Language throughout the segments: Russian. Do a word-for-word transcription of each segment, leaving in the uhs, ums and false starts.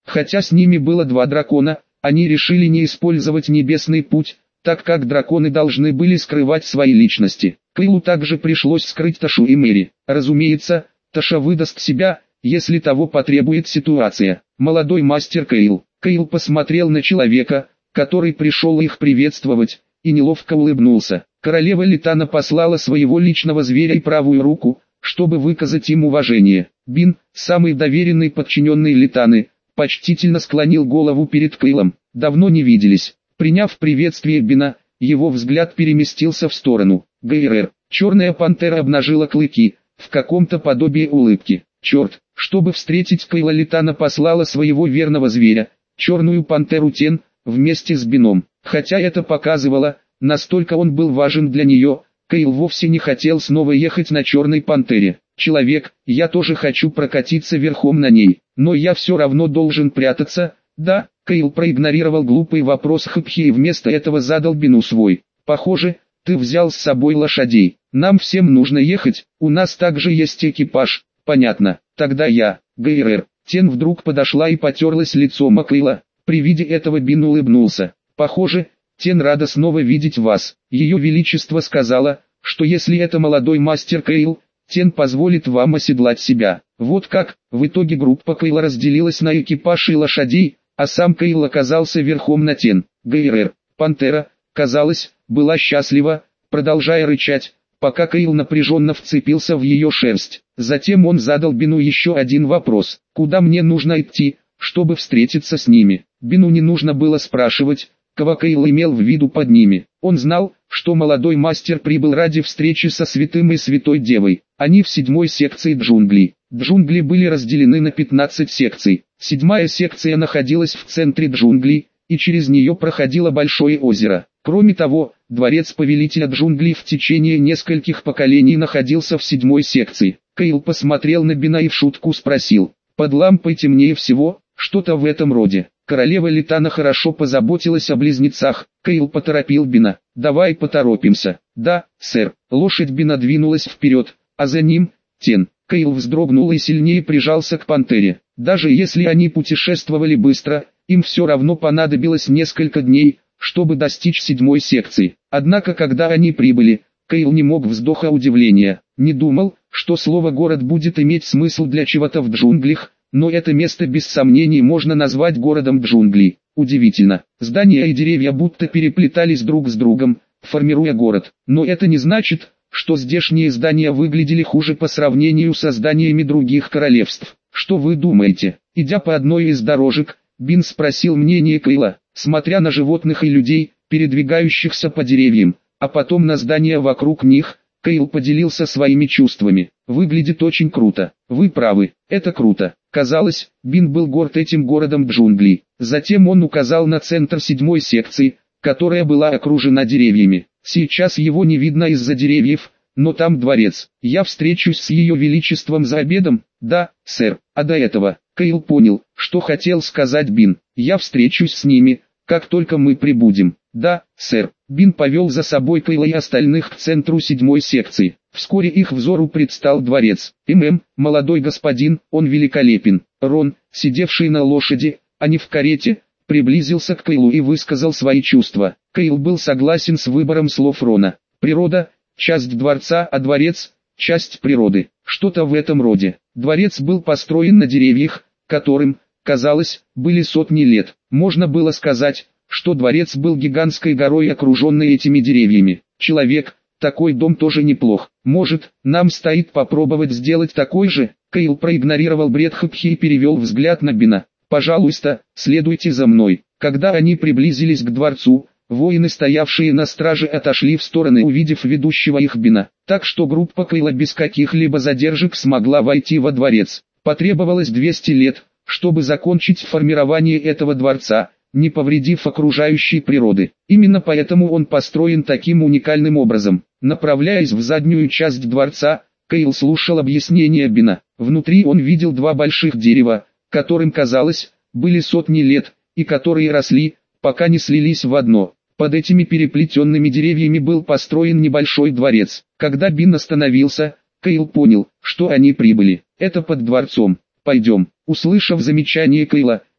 Хотя с ними было два дракона, они решили не использовать небесный путь, так как драконы должны были скрывать свои личности. Кейлу также пришлось скрыть Ташу и Мэри. Разумеется, Таша выдаст себя, если того потребует ситуация. Молодой мастер Кейл. Кейл посмотрел на человека, который пришел их приветствовать, и неловко улыбнулся. Королева Литана послала своего личного зверя и правую руку, чтобы выказать им уважение. Бин, самый доверенный подчиненный Литаны, почтительно склонил голову перед Кейлом. Давно не виделись. Приняв приветствие Бина, его взгляд переместился в сторону. ГРР. Черная пантера обнажила клыки, в каком-то подобии улыбки. Черт, чтобы встретить Кейла, Литана послала своего верного зверя, черную пантеру Тен, вместе с Бином. Хотя это показывало, настолько он был важен для нее, Кейл вовсе не хотел снова ехать на черной пантере. Человек, я тоже хочу прокатиться верхом на ней, но я все равно должен прятаться, да? Кейл проигнорировал глупый вопрос Хэпхи и вместо этого задал Бину свой. Похоже, ты взял с собой лошадей. Нам всем нужно ехать, у нас также есть экипаж. Понятно, тогда я, ГРР. Тен вдруг подошла и потерлась лицом Кейла. При виде этого Бин улыбнулся. Похоже, Тен рада снова видеть вас. Ее Величество сказала, что если это молодой мастер Кейл, Тен позволит вам оседлать себя. Вот как, в итоге группа Кейла разделилась на экипаж и лошадей, а сам Кейл оказался верхом на Тен. ГРР. Пантера, казалось, была счастлива, продолжая рычать, пока Кейл напряженно вцепился в ее шерсть. Затем он задал Бину еще один вопрос. Куда мне нужно идти, чтобы встретиться с ними? Бину не нужно было спрашивать, кого Кейл имел в виду под ними. Он знал, что молодой мастер прибыл ради встречи со святым и святой девой. Они в седьмой секции джунглей. Джунгли были разделены на пятнадцать секций. Седьмая секция находилась в центре джунглей, и через нее проходило большое озеро. Кроме того, дворец повелителя джунглей в течение нескольких поколений находился в седьмой секции. Кейл посмотрел на Бина и в шутку спросил: «Под лампой темнее всего?» Что-то в этом роде. Королева Литана хорошо позаботилась о близнецах. Кейл поторопил Бина. «Давай поторопимся». «Да, сэр». Лошадь Бина двинулась вперед, а за ним — Тен. Кейл вздрогнул и сильнее прижался к пантере. Даже если они путешествовали быстро, им все равно понадобилось несколько дней, чтобы достичь седьмой секции. Однако когда они прибыли, Кейл не мог вздоха удивления. Не думал, что слово «город» будет иметь смысл для чего-то в джунглях, но это место без сомнений можно назвать городом джунглей. Удивительно, здания и деревья будто переплетались друг с другом, формируя город. Но это не значит, что здешние здания выглядели хуже по сравнению со зданиями других королевств. Что вы думаете? Идя по одной из дорожек, Бин спросил мнение Кейла, смотря на животных и людей, передвигающихся по деревьям, а потом на здания вокруг них. Кейл поделился своими чувствами. Выглядит очень круто. Вы правы, это круто. Казалось, Бин был горд этим городом джунглей. Затем он указал на центр седьмой секции, которая была окружена деревьями. Сейчас его не видно из-за деревьев, но там дворец. Я встречусь с ее величеством за обедом? Да, сэр. А до этого, Кейл понял, что хотел сказать Бин. Я встречусь с ними, как только мы прибудем. Да, сэр. Бин повел за собой Кейла и остальных к центру седьмой секции. Вскоре их взору предстал дворец. ММ, молодой господин, он великолепен. Рон, сидевший на лошади, а не в карете, приблизился к Кейлу и высказал свои чувства. Кейл был согласен с выбором слов Рона. Природа – часть дворца, а дворец – часть природы. Что-то в этом роде. Дворец был построен на деревьях, которым, казалось, были сотни лет. Можно было сказать, что дворец был гигантской горой, окруженной этими деревьями. Человек, такой дом тоже неплох. Может, нам стоит попробовать сделать такой же? Кейл проигнорировал бред Хэпхи и перевел взгляд на Бина. Пожалуйста, следуйте за мной. Когда они приблизились к дворцу, воины, стоявшие на страже, отошли в стороны, увидев ведущего их Бина. Так что группа Кейла без каких-либо задержек смогла войти во дворец. Потребовалось двести лет, чтобы закончить формирование этого дворца, не повредив окружающей природы. Именно поэтому он построен таким уникальным образом. Направляясь в заднюю часть дворца, Кейл слушал объяснения Бина. Внутри он видел два больших дерева, которым, казалось, были сотни лет, и которые росли, пока не слились в одно. Под этими переплетенными деревьями был построен небольшой дворец. Когда Бин остановился, Кейл понял, что они прибыли. Это под дворцом. Пойдем. Услышав замечание Кейла,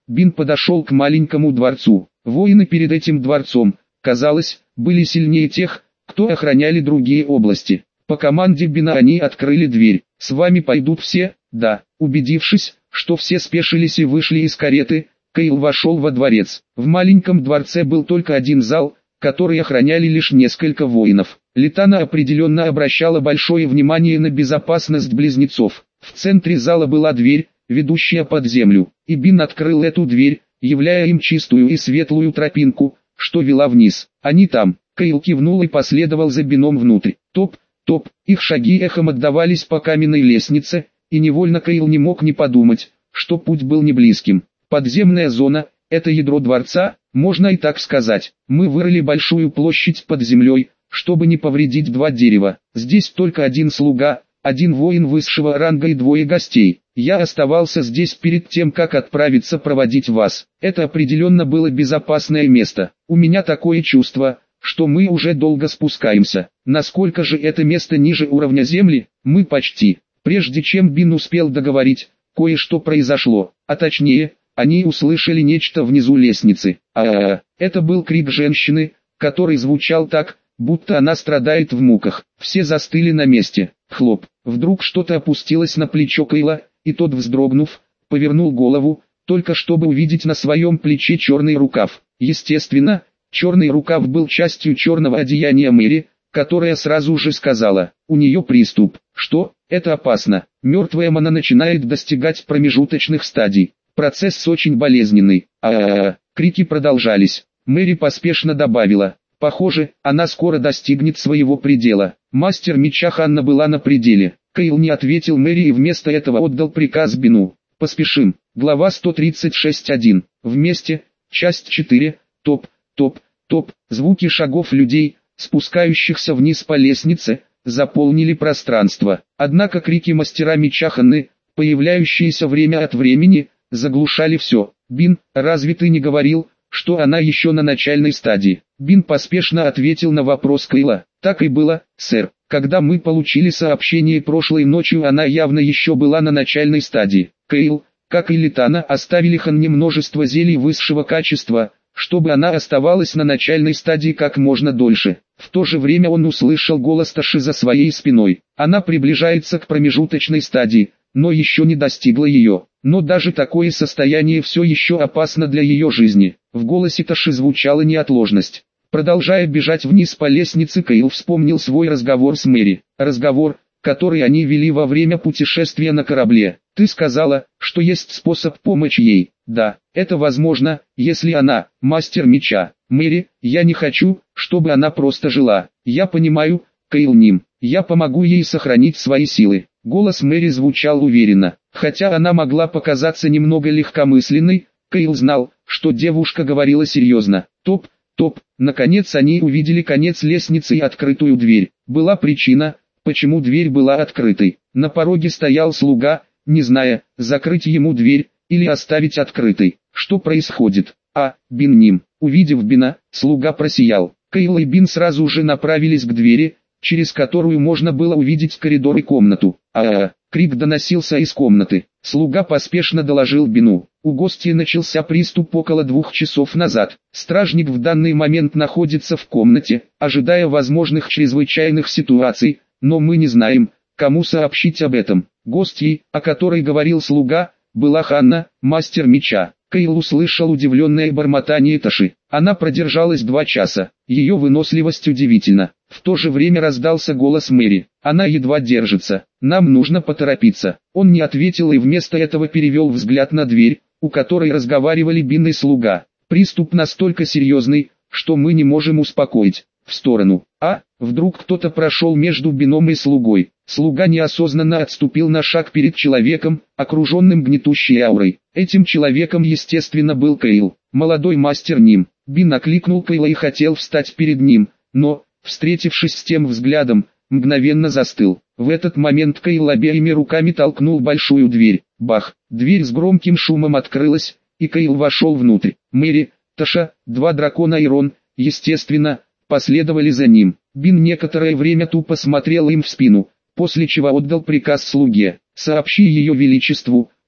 Бин подошел к маленькому дворцу. Воины перед этим дворцом, казалось, были сильнее тех, кто охраняли другие области. По команде Бина они открыли дверь. «С вами пойдут все?» «Да». Убедившись, что все спешились и вышли из кареты, Кейл вошел во дворец. В маленьком дворце был только один зал, который охраняли лишь несколько воинов. Литана определенно обращала большое внимание на безопасность близнецов. В центре зала была дверь, ведущая под землю, и Бин открыл эту дверь, являя им чистую и светлую тропинку, что вела вниз. «Они там». Кейл кивнул и последовал за Бином внутрь. Топ, топ, их шаги эхом отдавались по каменной лестнице, и невольно Кейл не мог не подумать, что путь был не близким. Подземная зона – это ядро дворца, можно и так сказать. Мы вырыли большую площадь под землей, чтобы не повредить два дерева. Здесь только один слуга, один воин высшего ранга и двое гостей. Я оставался здесь перед тем, как отправиться проводить вас. Это определенно было безопасное место. У меня такое чувство, что мы уже долго спускаемся. Насколько же это место ниже уровня земли? Мы почти. Прежде чем Бин успел договорить, кое-что произошло, а точнее, они услышали нечто внизу лестницы. А-а-а, это был крик женщины, который звучал так, будто она страдает в муках. Все застыли на месте. Хлоп. Вдруг что-то опустилось на плечо Кейла, и тот, вздрогнув, повернул голову, только чтобы увидеть на своем плече черный рукав. Естественно, черный рукав был частью черного одеяния Мэри, которая сразу же сказала, у нее приступ. Что? Это опасно. Мертвая мана начинает достигать промежуточных стадий. Процесс очень болезненный. А-а-а. Крики продолжались. Мэри поспешно добавила. Похоже, она скоро достигнет своего предела. Мастер меча Ханна была на пределе. Кейл не ответил Мэри и вместо этого отдал приказ Бину. Поспешим. Глава сто тридцать шесть точка один. Вместе. Часть четыре. Топ, топ, топ. Звуки шагов людей, спускающихся вниз по лестнице, заполнили пространство. Однако крики мастера меча Ханны, появляющиеся время от времени, заглушали все. «Бин, разве ты не говорил, что она еще на начальной стадии?» Бин поспешно ответил на вопрос Кейла. «Так и было, сэр. Когда мы получили сообщение прошлой ночью, она явно еще была на начальной стадии. Кейл, как и Литана, оставили Ханне множество зелий высшего качества, чтобы она оставалась на начальной стадии как можно дольше». В то же время он услышал голос Таши за своей спиной. Она приближается к промежуточной стадии, но еще не достигла ее. Но даже такое состояние все еще опасно для ее жизни. В голосе Таши звучала неотложность. Продолжая бежать вниз по лестнице, Кейл вспомнил свой разговор с Мэри. Разговор, который они вели во время путешествия на корабле. «Ты сказала, что есть способ помочь ей». «Да, это возможно, если она, мастер меча». «Мэри, я не хочу, чтобы она просто жила. Я понимаю, Кейл Ним. Я помогу ей сохранить свои силы». Голос Мэри звучал уверенно. Хотя она могла показаться немного легкомысленной, Кейл знал, что девушка говорила серьезно. Топ, топ. Наконец они увидели конец лестницы и открытую дверь. Была причина, почему дверь была открытой. На пороге стоял слуга, не зная, закрыть ему дверь или оставить открытой. Что происходит? А, Бин Ним. Увидев Бина, слуга просиял. Кейл и Бин сразу же направились к двери, через которую можно было увидеть коридор и комнату. А-а-а, крик доносился из комнаты. Слуга поспешно доложил Бину. У гостей начался приступ около двух часов назад. Стражник в данный момент находится в комнате, ожидая возможных чрезвычайных ситуаций, но мы не знаем, кому сообщить об этом. Гостьей, о которой говорил слуга, была Ханна, мастер меча. Кейл услышал удивленное бормотание Таши. Она продержалась два часа. Ее выносливость удивительна. В то же время раздался голос Мэри. Она едва держится. Нам нужно поторопиться. Он не ответил и вместо этого перевел взгляд на дверь, у которой разговаривали Бин и слуга. Приступ настолько серьезный, что мы не можем успокоить. В сторону. А, вдруг кто-то прошел между Бином и слугой. Слуга неосознанно отступил на шаг перед человеком, окруженным гнетущей аурой. Этим человеком, естественно, был Кейл, молодой мастер Ним. Бин окликнул Кейла и хотел встать перед ним, но, встретившись с тем взглядом, мгновенно застыл. В этот момент Кейл обеими руками толкнул большую дверь. Бах! Дверь с громким шумом открылась, и Кейл вошел внутрь. Мэри, Таша, два дракона и Рон, естественно, последовали за ним. Бин некоторое время тупо смотрел им в спину, после чего отдал приказ слуге. «Сообщи ее величеству,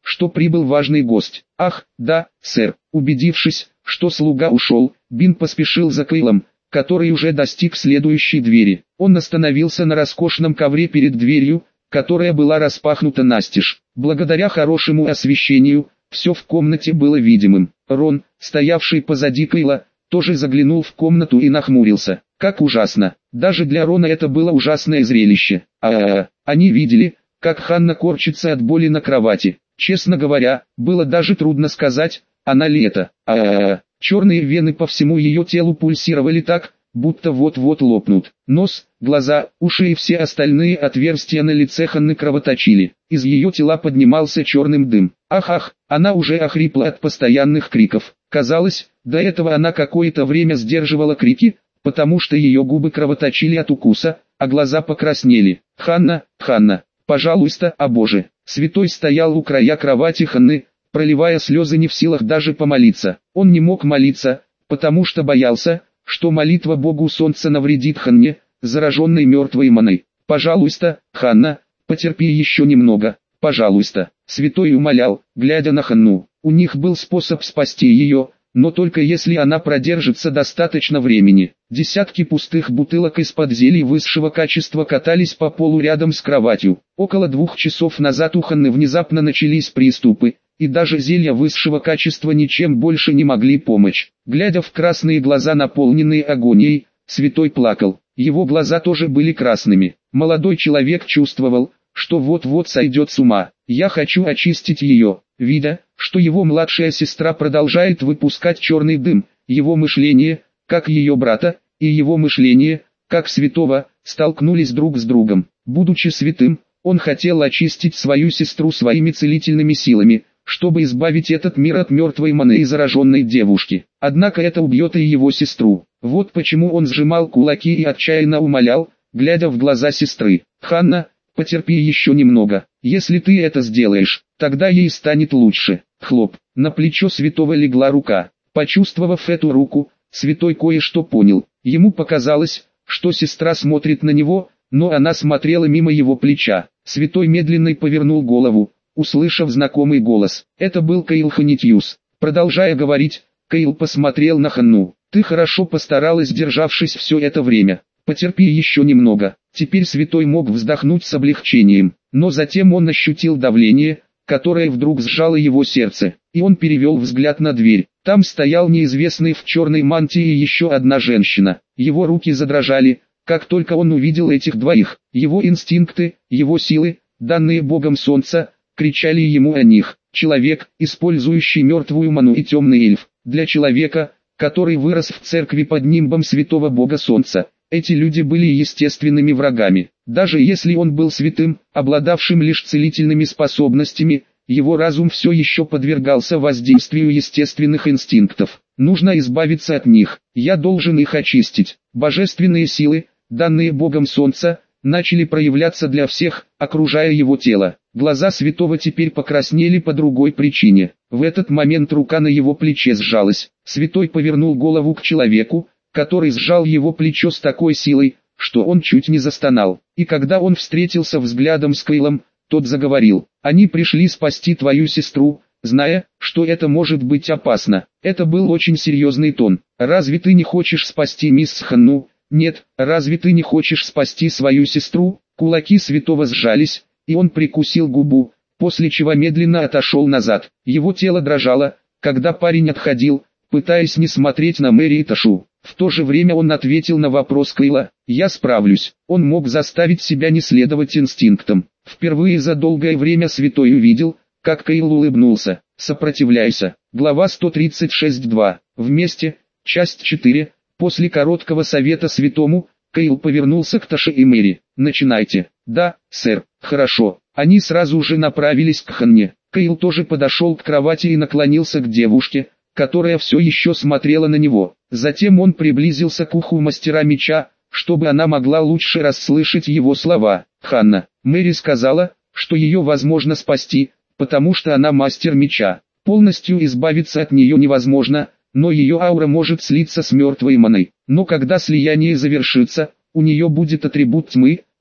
что прибыл важный гость. Ах, да, сэр. Убедившись, что слуга ушел, Бин поспешил за Кейлом, который уже достиг следующей двери. Он остановился на роскошном ковре перед дверью, которая была распахнута настежь. Благодаря хорошему освещению, все в комнате было видимым. Рон, стоявший позади Кейла, тоже заглянул в комнату и нахмурился. Как ужасно. Даже для Рона это было ужасное зрелище. А-а-а. Они видели, как Ханна корчится от боли на кровати. Честно говоря, было даже трудно сказать, она ли это. А-а-а. Черные вены по всему ее телу пульсировали так, будто вот-вот лопнут. Нос, глаза, уши и все остальные отверстия на лице Ханны кровоточили. Из ее тела поднимался черным дым. Ах-ах, она уже охрипла от постоянных криков. Казалось, до этого она какое-то время сдерживала крики, потому что ее губы кровоточили от укуса, а глаза покраснели. «Ханна, Ханна, пожалуйста, о боже!» Святой стоял у края кровати Ханны, проливая слезы, не в силах даже помолиться. Он не мог молиться, потому что боялся, что молитва Богу Солнца навредит Ханне, зараженной мертвой маной. «Пожалуйста, Ханна, потерпи еще немного, пожалуйста!» Святой умолял, глядя на Ханну. У них был способ спасти ее, но только если она продержится достаточно времени. Десятки пустых бутылок из-под зелий высшего качества катались по полу рядом с кроватью. Около двух часов назад у Ханны внезапно начались приступы, и даже зелья высшего качества ничем больше не могли помочь. Глядя в красные глаза, наполненные агонией, святой плакал. Его глаза тоже были красными. Молодой человек чувствовал, что вот-вот сойдет с ума. «Я хочу очистить ее». Видя, что его младшая сестра продолжает выпускать черный дым, его мышление, как ее брата, и его мышление, как святого, столкнулись друг с другом. Будучи святым, он хотел очистить свою сестру своими целительными силами, чтобы избавить этот мир от мертвой маны и зараженной девушки. Однако это убьет и его сестру. Вот почему он сжимал кулаки и отчаянно умолял, глядя в глаза сестры: «Ханна, потерпи еще немного. Если ты это сделаешь, тогда ей станет лучше». Хлоп, на плечо святого легла рука. Почувствовав эту руку, святой кое-что понял. Ему показалось, что сестра смотрит на него, но она смотрела мимо его плеча. Святой медленно повернул голову, услышав знакомый голос. Это был Кейл Ханитьюс. Продолжая говорить, Кейл посмотрел на Ханну. «Ты хорошо постаралась, державшись все это время. Потерпи еще немного». Теперь святой мог вздохнуть с облегчением, но затем он ощутил давление, которое вдруг сжало его сердце, и он перевел взгляд на дверь. Там стоял неизвестный в черной мантии и еще одна женщина. Его руки задрожали, как только он увидел этих двоих. Его инстинкты, его силы, данные Богом Солнца, кричали ему о них. Человек, использующий мертвую ману, и темный эльф. Для человека, который вырос в церкви под нимбом святого Бога Солнца, эти люди были естественными врагами. Даже если он был святым, обладавшим лишь целительными способностями, его разум все еще подвергался воздействию естественных инстинктов. Нужно избавиться от них. Я должен их очистить. Божественные силы, данные Богом Солнца, начали проявляться для всех, окружая его тело. Глаза святого теперь покраснели по другой причине. В этот момент рука на его плече сжалась. Святой повернул голову к человеку, который сжал его плечо с такой силой, что он чуть не застонал. И когда он встретился взглядом с Кейлом, тот заговорил: «Они пришли спасти твою сестру, зная, что это может быть опасно». Это был очень серьезный тон. «Разве ты не хочешь спасти мисс Ханну?» «Нет, разве ты не хочешь спасти свою сестру?» Кулаки святого сжались, и он прикусил губу, после чего медленно отошел назад. Его тело дрожало, когда парень отходил, пытаясь не смотреть на Мэри и Ташу. В то же время он ответил на вопрос Кейла: «Я справлюсь». Он мог заставить себя не следовать инстинктам. Впервые за долгое время святой увидел, как Кейл улыбнулся. «Сопротивляйся». Глава сто тридцать шесть два. Вместе. Часть четыре. После короткого совета святому, Кейл повернулся к Таше и Мэри. «Начинайте». «Да, сэр». «Хорошо». Они сразу же направились к Ханне. Кейл тоже подошел к кровати и наклонился к девушке, которая все еще смотрела на него. Затем он приблизился к уху мастера меча, чтобы она могла лучше расслышать его слова. «Ханна, Мэри сказала, что ее возможно спасти, потому что она мастер меча. Полностью избавиться от нее невозможно, но ее аура может слиться с мертвой маной. Но когда слияние завершится, у нее будет атрибут тьмы,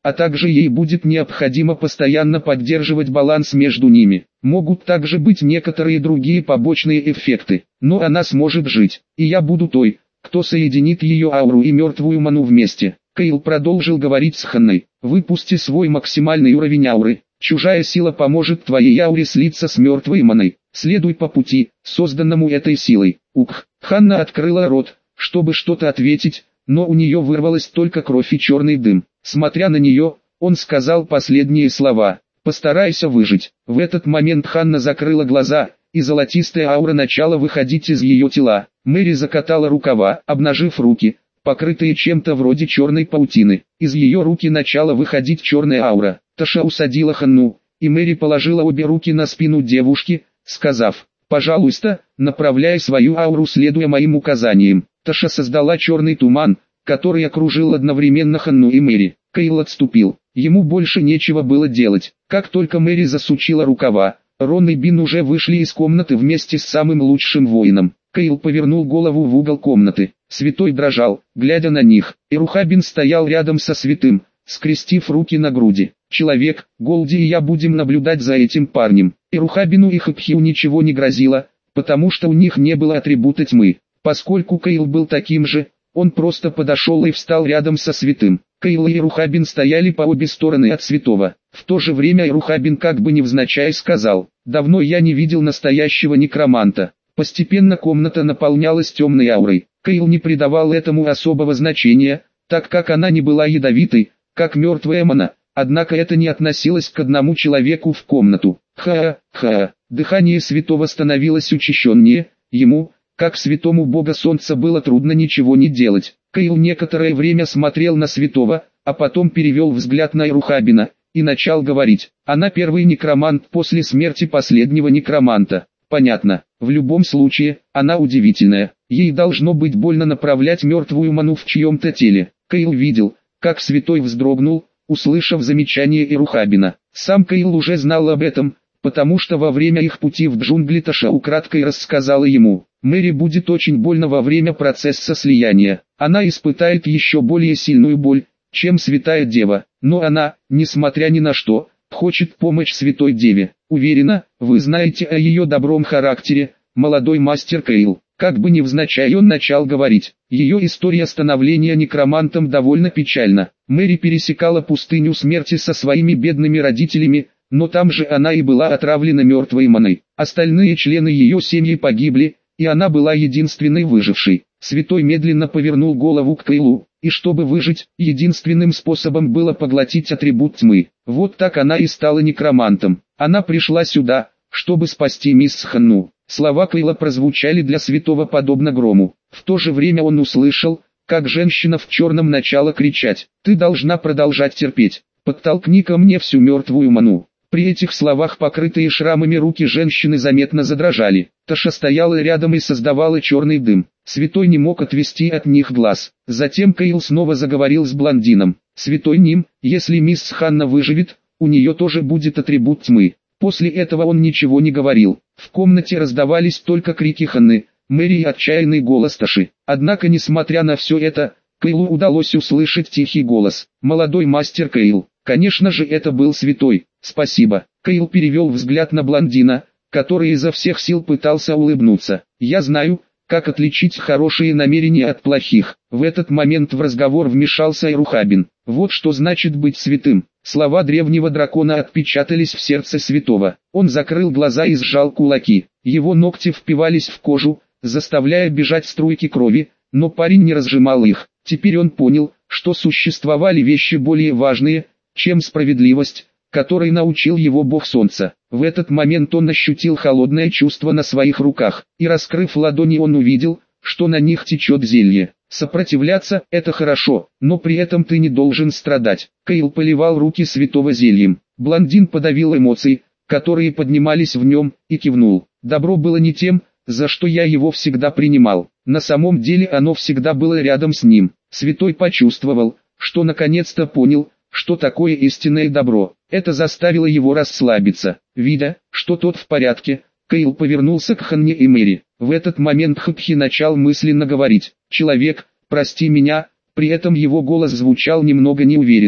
а также ей будет необходимо постоянно поддерживать баланс между ними. Могут также быть некоторые другие побочные эффекты, но она сможет жить, и я буду той, кто соединит ее ауру и мертвую ману вместе. Кейл продолжил говорить с Ханной: выпусти свой максимальный уровень ауры, чужая сила поможет твоей ауре слиться с мертвой маной. Следуй по пути, созданному этой силой. Ух! Ханна открыла рот, чтобы что-то ответить, но у нее вырвалась только кровь и черный дым. Смотря на нее, он сказал последние слова: постарайся выжить. В этот момент Ханна закрыла глаза, и золотистая аура начала выходить из ее тела. Мэри закатала рукава, обнажив руки, покрытые чем-то вроде черной паутины. Из ее руки начала выходить черная аура. Таша усадила Ханну, и Мэри положила обе руки на спину девушки, сказав: пожалуйста, направляй свою ауру, следуя моим указаниям. Таша создала черный туман, который окружил одновременно Ханну и Мэри. Кейл отступил, ему больше нечего было делать. Как только Мэри засучила рукава, Рон и Бин уже вышли из комнаты вместе с самым лучшим воином. Кейл повернул голову в угол комнаты. Святой дрожал, глядя на них, и Рухабин стоял рядом со святым, скрестив руки на груди. Человек, Голди и я будем наблюдать за этим парнем. И Рухабину и Хапхиу ничего не грозило, потому что у них не было атрибута тьмы. Поскольку Кейл был таким же, он просто подошел и встал рядом со святым. Кейл и Рухабин стояли по обе стороны от святого. В то же время Рухабин как бы невзначай сказал: давно я не видел настоящего некроманта. Постепенно комната наполнялась темной аурой. Кейл не придавал этому особого значения, так как она не была ядовитой, как мертвая мана, однако это не относилось к одному человеку в комнату. Ха-ха, дыхание святого становилось учащеннее, ему, как святому бога солнца, было трудно ничего не делать. Кейл некоторое время смотрел на святого, а потом перевел взгляд на Рухабина, и начал говорить: она первый некромант после смерти последнего некроманта. Понятно, в любом случае, она удивительная. Ей должно быть больно направлять мертвую ману в чьем-то теле. Кейл видел, как святой вздрогнул, услышав замечание Ирухабина. Сам Кейл уже знал об этом, потому что во время их пути в джунгли Таша украдкой рассказала ему: Мэри будет очень больно во время процесса слияния. Она испытает еще более сильную боль, чем Святая Дева, но она, несмотря ни на что, хочет помочь Святой Деве. Уверена, вы знаете о ее добром характере, молодой мастер Кейл. Как бы невзначай он начал говорить. Ее история становления некромантом довольно печальна. Мэри пересекала пустыню смерти со своими бедными родителями, но там же она и была отравлена мертвой маной. Остальные члены ее семьи погибли, и она была единственной выжившей. Святой медленно повернул голову к Кейлу, и чтобы выжить, единственным способом было поглотить атрибут тьмы. Вот так она и стала некромантом. Она пришла сюда, чтобы спасти мисс Ханну. Слова Кейла прозвучали для святого подобно грому. В то же время он услышал, как женщина в черном начала кричать: «Ты должна продолжать терпеть, подтолкни ко мне всю мертвую ману». При этих словах покрытые шрамами руки женщины заметно задрожали. Таша стояла рядом и создавала черный дым. Святой не мог отвести от них глаз. Затем Кейл снова заговорил с блондином. «Святой Ним, если мисс Ханна выживет, у нее тоже будет атрибут тьмы». После этого он ничего не говорил. В комнате раздавались только крики Ханны, Мэри и отчаянный голос Таши. Однако, несмотря на все это, Кейлу удалось услышать тихий голос: «Молодой мастер Кейл». Конечно же, это был святой. «Спасибо». Кейл перевел взгляд на блондина, который изо всех сил пытался улыбнуться. «Я знаю, как отличить хорошие намерения от плохих». В этот момент в разговор вмешался Ирухабин. «Вот что значит быть святым». Слова древнего дракона отпечатались в сердце святого. Он закрыл глаза и сжал кулаки. Его ногти впивались в кожу, заставляя бежать струйки крови, но парень не разжимал их. Теперь он понял, что существовали вещи более важные, чем справедливость, которой научил его бог солнца. В этот момент он ощутил холодное чувство на своих руках, и, раскрыв ладони, он увидел, что на них течет зелье. Сопротивляться – это хорошо, но при этом ты не должен страдать. Кейл поливал руки святого зельем. Блондин подавил эмоции, которые поднимались в нем, и кивнул. Добро было не тем, за что я его всегда принимал. На самом деле оно всегда было рядом с ним. Святой почувствовал, что наконец-то понял, что такое истинное добро. Это заставило его расслабиться. Видя, что тот в порядке, Кейл повернулся к Ханне и Мэри. В этот момент Хапхи начал мысленно говорить: «Человек, прости меня». При этом его голос звучал немного неуверенно.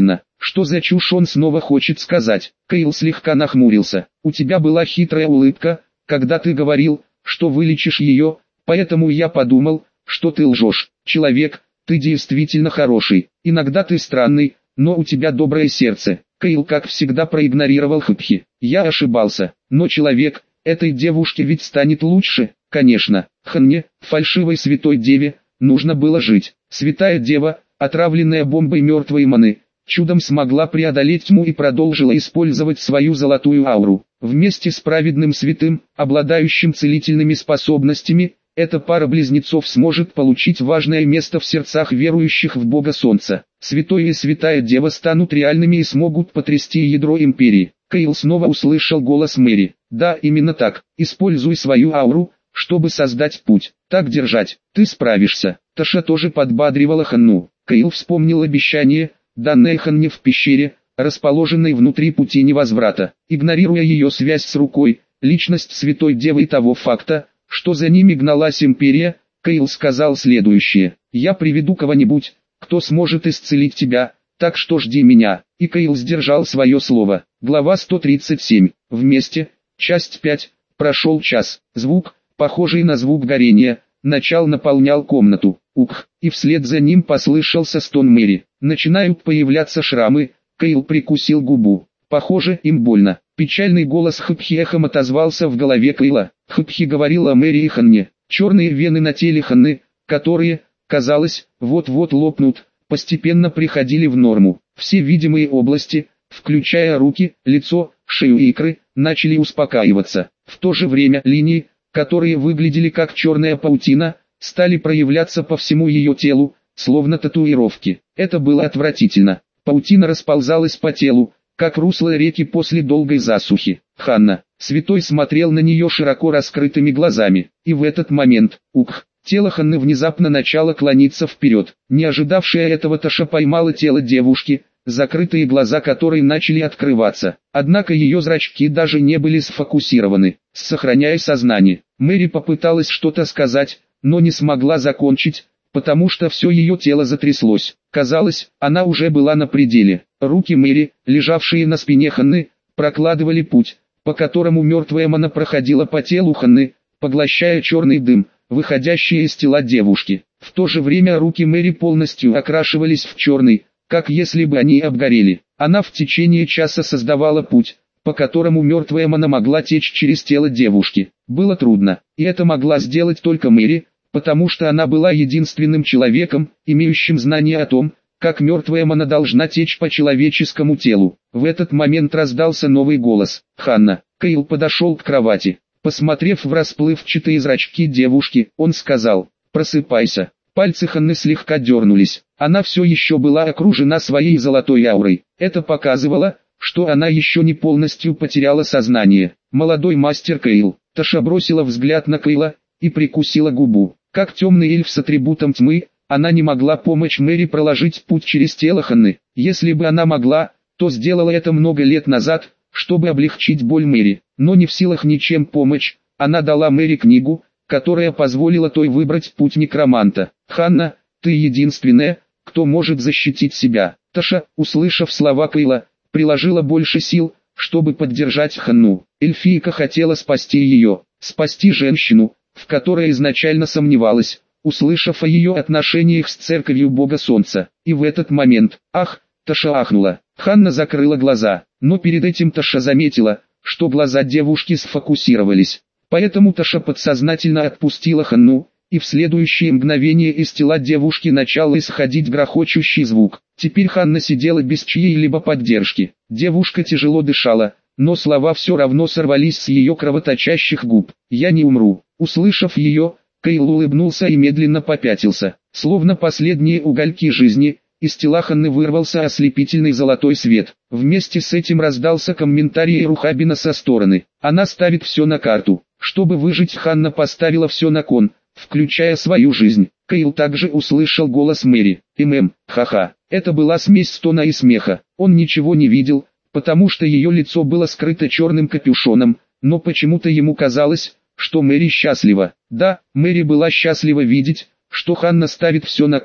Что за чушь он снова хочет сказать? Кейл слегка нахмурился. У тебя была хитрая улыбка, когда ты говорил, что вылечишь ее, поэтому я подумал, что ты лжешь. Человек, ты действительно хороший. Иногда ты странный, но у тебя доброе сердце. Кейл как всегда проигнорировал Хпхи. Я ошибался, но человек, этой девушке ведь станет лучше. Конечно, Ханне, фальшивой святой деве, нужно было жить. Святая дева, отравленная бомбой мертвой маны, чудом смогла преодолеть тьму и продолжила использовать свою золотую ауру. Вместе с праведным святым, обладающим целительными способностями, эта пара близнецов сможет получить важное место в сердцах верующих в Бога Солнца. Святой и святая дева станут реальными и смогут потрясти ядро империи. Кейл снова услышал голос Мэри. Да, именно так. Используй свою ауру, чтобы создать путь. Так держать. Ты справишься. Таша тоже подбадривала Ханну. Кейл вспомнил обещание, данное Ханне в пещере, расположенной внутри пути невозврата. Игнорируя ее связь с рукой, личность святой девы и того факта, что за ними гналась империя, Кейл сказал следующее. «Я приведу кого-нибудь, кто сможет исцелить тебя, так что жди меня». И Кейл сдержал свое слово. Глава сто тридцать семь. Вместе. Часть пять. Прошел час. Звук, похожий на звук горения, начал наполнял комнату. Ух, и вслед за ним послышался стон Мэри. Начинают появляться шрамы. Кейл прикусил губу. Похоже, им больно. Печальный голос Хпхи эхом отозвался в голове Кейла. Хпхи говорил о Мэри и Ханне. Черные вены на теле Ханны, которые, казалось, вот-вот лопнут, постепенно приходили в норму. Все видимые области, включая руки, лицо, шею и икры, начали успокаиваться. В то же время линии, которые выглядели как черная паутина, стали проявляться по всему ее телу, словно татуировки. Это было отвратительно. Паутина расползалась по телу, как русло реки после долгой засухи. Ханна, святой смотрел на нее широко раскрытыми глазами. И в этот момент, ух, тело Ханны внезапно начало клониться вперед. Не ожидавшая этого Таша поймала тело девушки, закрытые глаза которой начали открываться. Однако ее зрачки даже не были сфокусированы, сохраняя сознание. Мэри попыталась что-то сказать, но не смогла закончить, потому что все ее тело затряслось. Казалось, она уже была на пределе. Руки Мэри, лежавшие на спине Ханны, прокладывали путь, по которому мертвая мана проходила по телу Ханны, поглощая черный дым, выходящий из тела девушки. В то же время руки Мэри полностью окрашивались в черный, как если бы они обгорели. Она в течение часа создавала путь, по которому мертвая мана могла течь через тело девушки. Было трудно, и это могла сделать только Мэри, потому что она была единственным человеком, имеющим знание о том, как мертвая мана должна течь по человеческому телу. В этот момент раздался новый голос. «Ханна». Кейл подошел к кровати. Посмотрев в расплывчатые зрачки девушки, он сказал: «Просыпайся». Пальцы Ханны слегка дернулись. Она все еще была окружена своей золотой аурой. Это показывало, что она еще не полностью потеряла сознание. «Молодой мастер Кейл». Таша бросила взгляд на Кейла и прикусила губу. Как темный эльф с атрибутом тьмы, она не могла помочь Мэри проложить путь через тело Ханны. Если бы она могла, то сделала это много лет назад, чтобы облегчить боль Мэри. Но не в силах ничем помочь, она дала Мэри книгу, которая позволила той выбрать путь некроманта. «Ханна, ты единственная, кто может защитить себя». Таша, услышав слова Кейла, приложила больше сил, чтобы поддержать Ханну. Эльфийка хотела спасти ее, спасти женщину, в которой изначально сомневалась, услышав о ее отношениях с церковью Бога Солнца. И в этот момент, ах, Таша ахнула. Ханна закрыла глаза, но перед этим Таша заметила, что глаза девушки сфокусировались. Поэтому Таша подсознательно отпустила Ханну, и в следующее мгновение из тела девушки начал исходить грохочущий звук. Теперь Ханна сидела без чьей-либо поддержки. Девушка тяжело дышала, но слова все равно сорвались с ее кровоточащих губ. «Я не умру». Услышав ее, Кейл улыбнулся и медленно попятился. Словно последние угольки жизни, из тела Ханны вырвался ослепительный золотой свет. Вместе с этим раздался комментарий Рухабина со стороны. Она ставит все на карту. Чтобы выжить, Ханна поставила все на кон, включая свою жизнь. Кейл также услышал голос Мэри. «Мм, ха-ха». Это была смесь стона и смеха. Он ничего не видел, потому что ее лицо было скрыто черным капюшоном, но почему-то ему казалось, что Мэри счастлива. Да, Мэри была счастлива видеть, что Ханна ставит все на кон.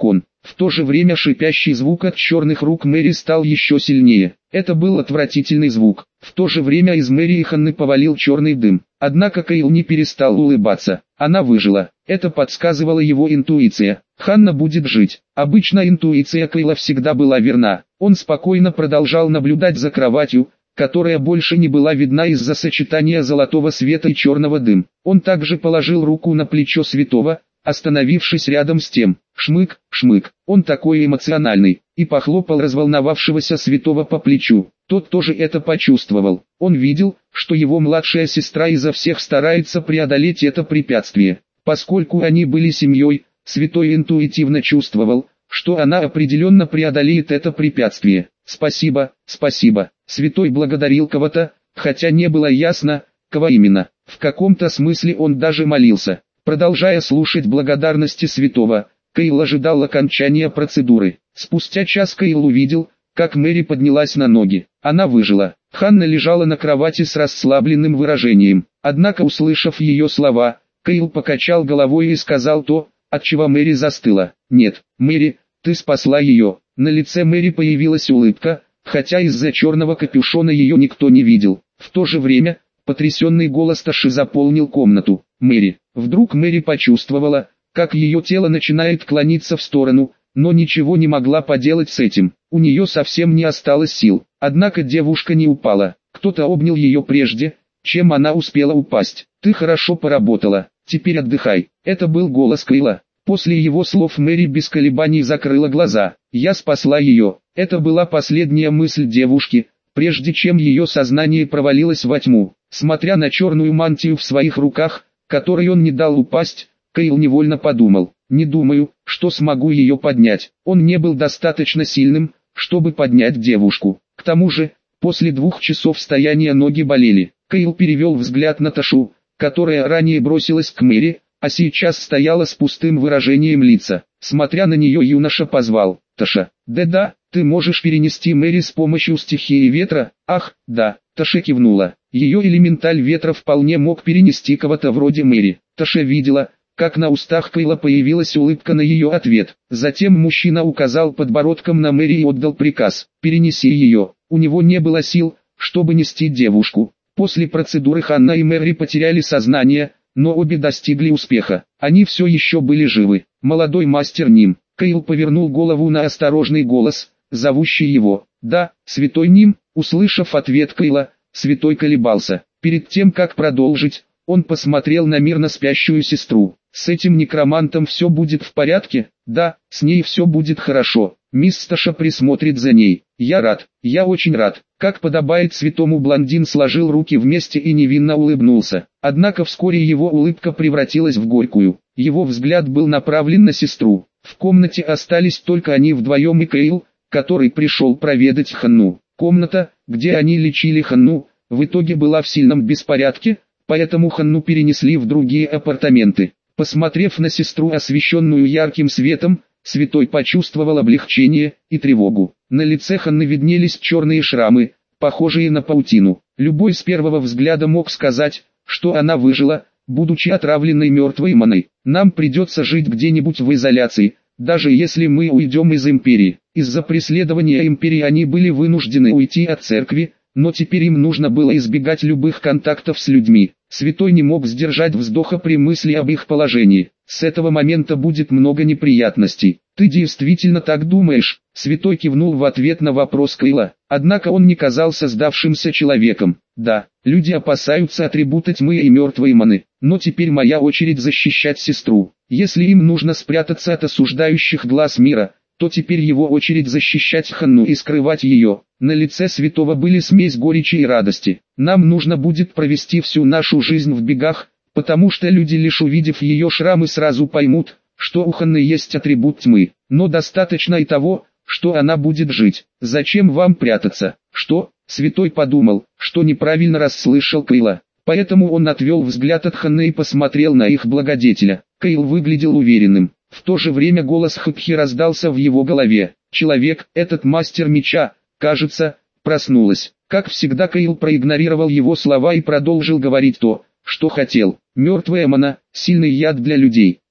В то же время шипящий звук от черных рук Мэри стал еще сильнее. Это был отвратительный звук. В то же время из Мэри и Ханны повалил черный дым. Однако Кайл не перестал улыбаться. Она выжила. Это подсказывала его интуиция. Ханна будет жить. Обычно интуиция Кайла всегда была верна. Он спокойно продолжал наблюдать за кроватью, которая больше не была видна из-за сочетания золотого света и черного дым. Он также положил руку на плечо святого, остановившись рядом с тем. Шмык, шмык, он такой эмоциональный, и похлопал разволновавшегося святого по плечу. Тот тоже это почувствовал. Он видел, что его младшая сестра изо всех старается преодолеть это препятствие. Поскольку они были семьей, святой интуитивно чувствовал, что она определенно преодолеет это препятствие. «Спасибо, спасибо». Святой благодарил кого-то, хотя не было ясно, кого именно. В каком-то смысле он даже молился. Продолжая слушать благодарности святого, Кайл ожидал окончания процедуры. Спустя час Кайл увидел, как Мэри поднялась на ноги. Она выжила. Ханна лежала на кровати с расслабленным выражением. Однако, услышав ее слова, Кайл покачал головой и сказал то, от чего Мэри застыла. «Нет, Мэри, ты спасла ее». На лице Мэри появилась улыбка, хотя из-за черного капюшона ее никто не видел. В то же время, потрясенный голос Таши заполнил комнату. «Мэри». Вдруг Мэри почувствовала, как ее тело начинает клониться в сторону, но ничего не могла поделать с этим. У нее совсем не осталось сил. Однако девушка не упала. Кто-то обнял ее прежде, чем она успела упасть. «Ты хорошо поработала, теперь отдыхай». Это был голос Кайла. После его слов Мэри без колебаний закрыла глаза. «Я спасла ее». Это была последняя мысль девушки, прежде чем ее сознание провалилось во тьму. Смотря на черную мантию в своих руках, которой он не дал упасть, Кайл невольно подумал: «Не думаю, что смогу ее поднять». Он не был достаточно сильным, чтобы поднять девушку. К тому же, после двух часов стояния ноги болели. Кайл перевел взгляд на Ташу, которая ранее бросилась к Мэри, а сейчас стояла с пустым выражением лица. Смотря на нее, юноша позвал: «Таша». «Да-да, ты можешь перенести Мэри с помощью стихии ветра?» «Ах, да». Таша кивнула. Ее элементаль ветра вполне мог перенести кого-то вроде Мэри. Таша видела, как на устах Кайла появилась улыбка на ее ответ. Затем мужчина указал подбородком на Мэри и отдал приказ: «Перенеси ее». У него не было сил, чтобы нести девушку. После процедуры Ханна и Мэри потеряли сознание, но обе достигли успеха. Они все еще были живы. «Молодой мастер Ним». Кайл повернул голову на осторожный голос, зовущий его. «Да, святой Ним». Услышав ответ Кайла, святой колебался. Перед тем, как продолжить, он посмотрел на мирно спящую сестру. «С этим некромантом все будет в порядке?» «Да, с ней все будет хорошо. Мисс Таша присмотрит за ней». «Я рад, я очень рад». Как подобает святому, блондин сложил руки вместе и невинно улыбнулся. Однако вскоре его улыбка превратилась в горькую. Его взгляд был направлен на сестру. В комнате остались только они вдвоем и Кайл, который пришел проведать Ханну. Комната, где они лечили Ханну, в итоге была в сильном беспорядке, поэтому Ханну перенесли в другие апартаменты. Посмотрев на сестру, освещенную ярким светом, святой почувствовал облегчение и тревогу. На лице Ханны виднелись черные шрамы, похожие на паутину. Любой с первого взгляда мог сказать, что она выжила, будучи отравленной мертвой маной. «Нам придется жить где-нибудь в изоляции, даже если мы уйдем из империи». Из-за преследования империи они были вынуждены уйти от церкви, но теперь им нужно было избегать любых контактов с людьми. Святой не мог сдержать вздоха при мысли об их положении. С этого момента будет много неприятностей. «Ты действительно так думаешь?» Святой кивнул в ответ на вопрос Кайла. Однако он не казался сдавшимся человеком. «Да, люди опасаются атрибута тьмы и мертвой маны, но теперь моя очередь защищать сестру. Если им нужно спрятаться от осуждающих глаз мира, то теперь его очередь защищать Ханну и скрывать ее». На лице святого были смесь горечи и радости. «Нам нужно будет провести всю нашу жизнь в бегах, потому что люди, лишь увидев ее шрамы, сразу поймут, что у Ханны есть атрибут тьмы. Но достаточно и того, что она будет жить. Зачем вам прятаться?» «Что?» Святой подумал, что неправильно расслышал Кайла. Поэтому он отвел взгляд от Ханны и посмотрел на их благодетеля. Кайл выглядел уверенным. В то же время голос Хатхи раздался в его голове. «Человек, этот мастер меча, кажется, проснулась». Как всегда, Кайл проигнорировал его слова и продолжил говорить то, что хотел. «Мертвая мана – сильный яд для людей.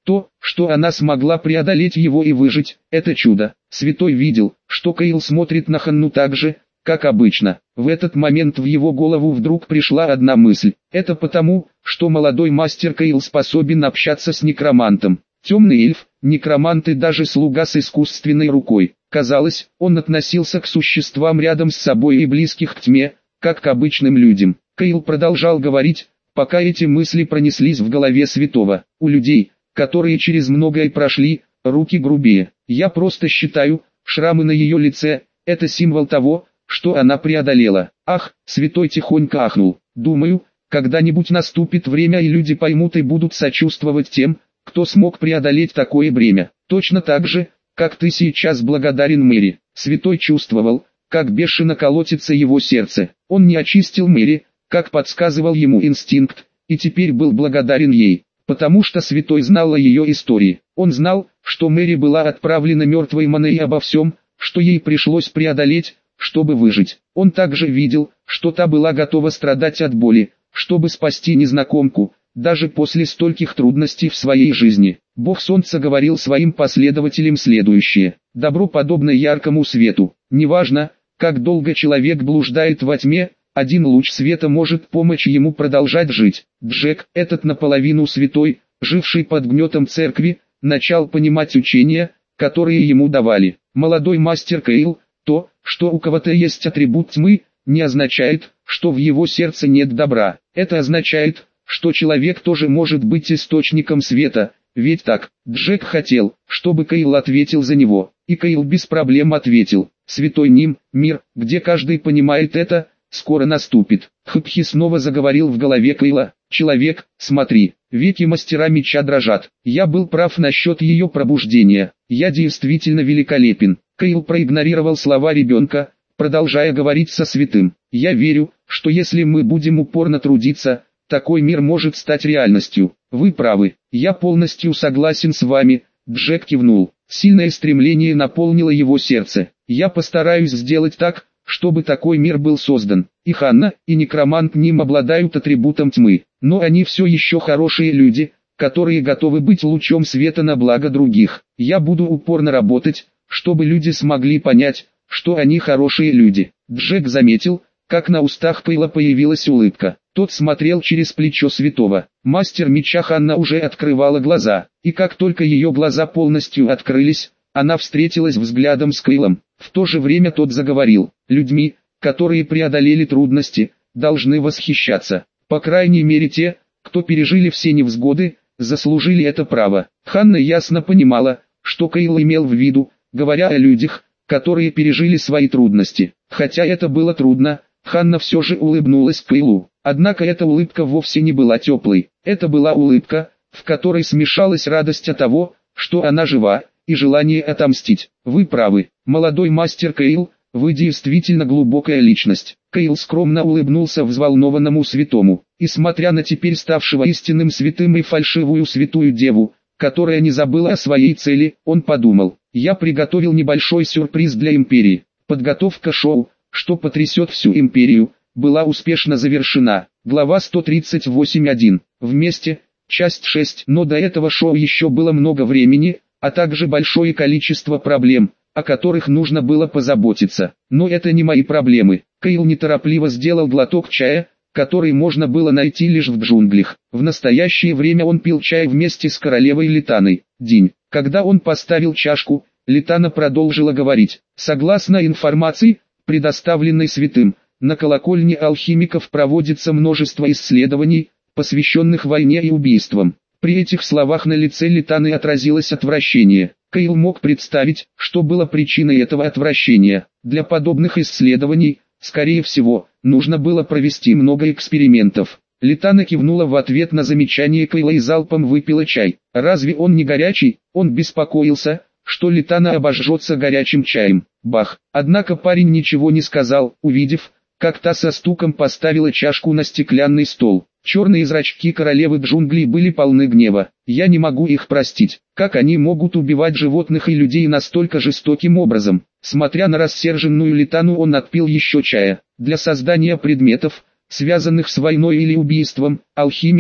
То, что она смогла преодолеть его и выжить, это чудо. Святой видел, что Кейл смотрит на Ханну так же, как обычно. В этот момент в его голову вдруг пришла одна мысль. Это потому, что молодой мастер Кейл способен общаться с некромантом. Темный эльф, некромант и даже слуга с искусственной рукой. Казалось, он относился к существам рядом с собой и близких к тьме, как к обычным людям. Кейл продолжал говорить, пока эти мысли пронеслись в голове святого. У людей, которые через многое прошли, руки грубее. Я просто считаю, шрамы на ее лице – это символ того, что она преодолела. Ах, святой тихонько ахнул. Думаю, когда-нибудь наступит время и люди поймут и будут сочувствовать тем, кто смог преодолеть такое бремя. Точно так же, как ты сейчас благодарен Мэри. Святой чувствовал, как бешено колотится его сердце. Он не очистил Мэри, как подсказывал ему инстинкт, и теперь был благодарен ей, потому что святой знал о ее истории. Он знал, что Мэри была отправлена мертвой Маной и обо всем, что ей пришлось преодолеть, чтобы выжить. Он также видел, что та была готова страдать от боли, чтобы спасти незнакомку, даже после стольких трудностей в своей жизни. Бог Солнца говорил своим последователям следующее: «Добро подобно яркому свету. Неважно, как долго человек блуждает во тьме, один луч света может помочь ему продолжать жить». Джек, этот наполовину святой, живший под гнетом церкви, начал понимать учения, которые ему давали. Молодой мастер Кейл, то, что у кого-то есть атрибут тьмы, не означает, что в его сердце нет добра. Это означает, что человек тоже может быть источником света, ведь так. Джек хотел, чтобы Кейл ответил за него, и Кейл без проблем ответил: «Святой Ним, мир, где каждый понимает это, скоро наступит». Хпхи снова заговорил в голове Кейла: «Человек, смотри, веки мастера меча дрожат. Я был прав насчет ее пробуждения. Я действительно великолепен». Кейл проигнорировал слова ребенка, продолжая говорить со святым: «Я верю, что если мы будем упорно трудиться, такой мир может стать реальностью. Вы правы, я полностью согласен с вами». Джек кивнул. Сильное стремление наполнило его сердце. «Я постараюсь сделать так, чтобы такой мир был создан. И Ханна, и некромант Ним обладают атрибутом тьмы, но они все еще хорошие люди, которые готовы быть лучом света на благо других. Я буду упорно работать, чтобы люди смогли понять, что они хорошие люди». Джек заметил, как на устах Кейла появилась улыбка. Тот смотрел через плечо святого. Мастер меча Ханна уже открывала глаза, и как только ее глаза полностью открылись, она встретилась взглядом с Кейлом. В то же время тот заговорил: «Людьми, которые преодолели трудности, должны восхищаться. По крайней мере те, кто пережили все невзгоды, заслужили это право». Ханна ясно понимала, что Кейл имел в виду, говоря о людях, которые пережили свои трудности. Хотя это было трудно, Ханна все же улыбнулась Кейлу. Однако эта улыбка вовсе не была теплой. Это была улыбка, в которой смешалась радость от того, что она жива, и желание отомстить. «Вы правы, молодой мастер Кейл, вы действительно глубокая личность». Кейл скромно улыбнулся взволнованному святому, и смотря на теперь ставшего истинным святым и фальшивую святую деву, которая не забыла о своей цели, он подумал: «Я приготовил небольшой сюрприз для империи». Подготовка шоу, что потрясет всю империю, была успешно завершена. Глава сто тридцать восемь точка один. Вместе, часть шесть. Но до этого шоу еще было много времени, а также большое количество проблем, о которых нужно было позаботиться. Но это не мои проблемы. Кейл неторопливо сделал глоток чая, который можно было найти лишь в джунглях. В настоящее время он пил чай вместе с королевой Литаной. День. Когда он поставил чашку, Литана продолжила говорить: «Согласно информации, предоставленной святым, на колокольне алхимиков проводится множество исследований, посвященных войне и убийствам». При этих словах на лице Литаны отразилось отвращение. Кейл мог представить, что было причиной этого отвращения. Для подобных исследований, скорее всего, нужно было провести много экспериментов. Литана кивнула в ответ на замечание Кейла и залпом выпила чай. Разве он не горячий? Он беспокоился, что Литана обожжется горячим чаем. Бах! Однако парень ничего не сказал, увидев, как та со стуком поставила чашку на стеклянный стол. Черные зрачки королевы джунглей были полны гнева. «Я не могу их простить. Как они могут убивать животных и людей настолько жестоким образом?» Смотря на рассерженную Литану, он отпил еще чая. Для создания предметов, связанных с войной или убийством, алхимия,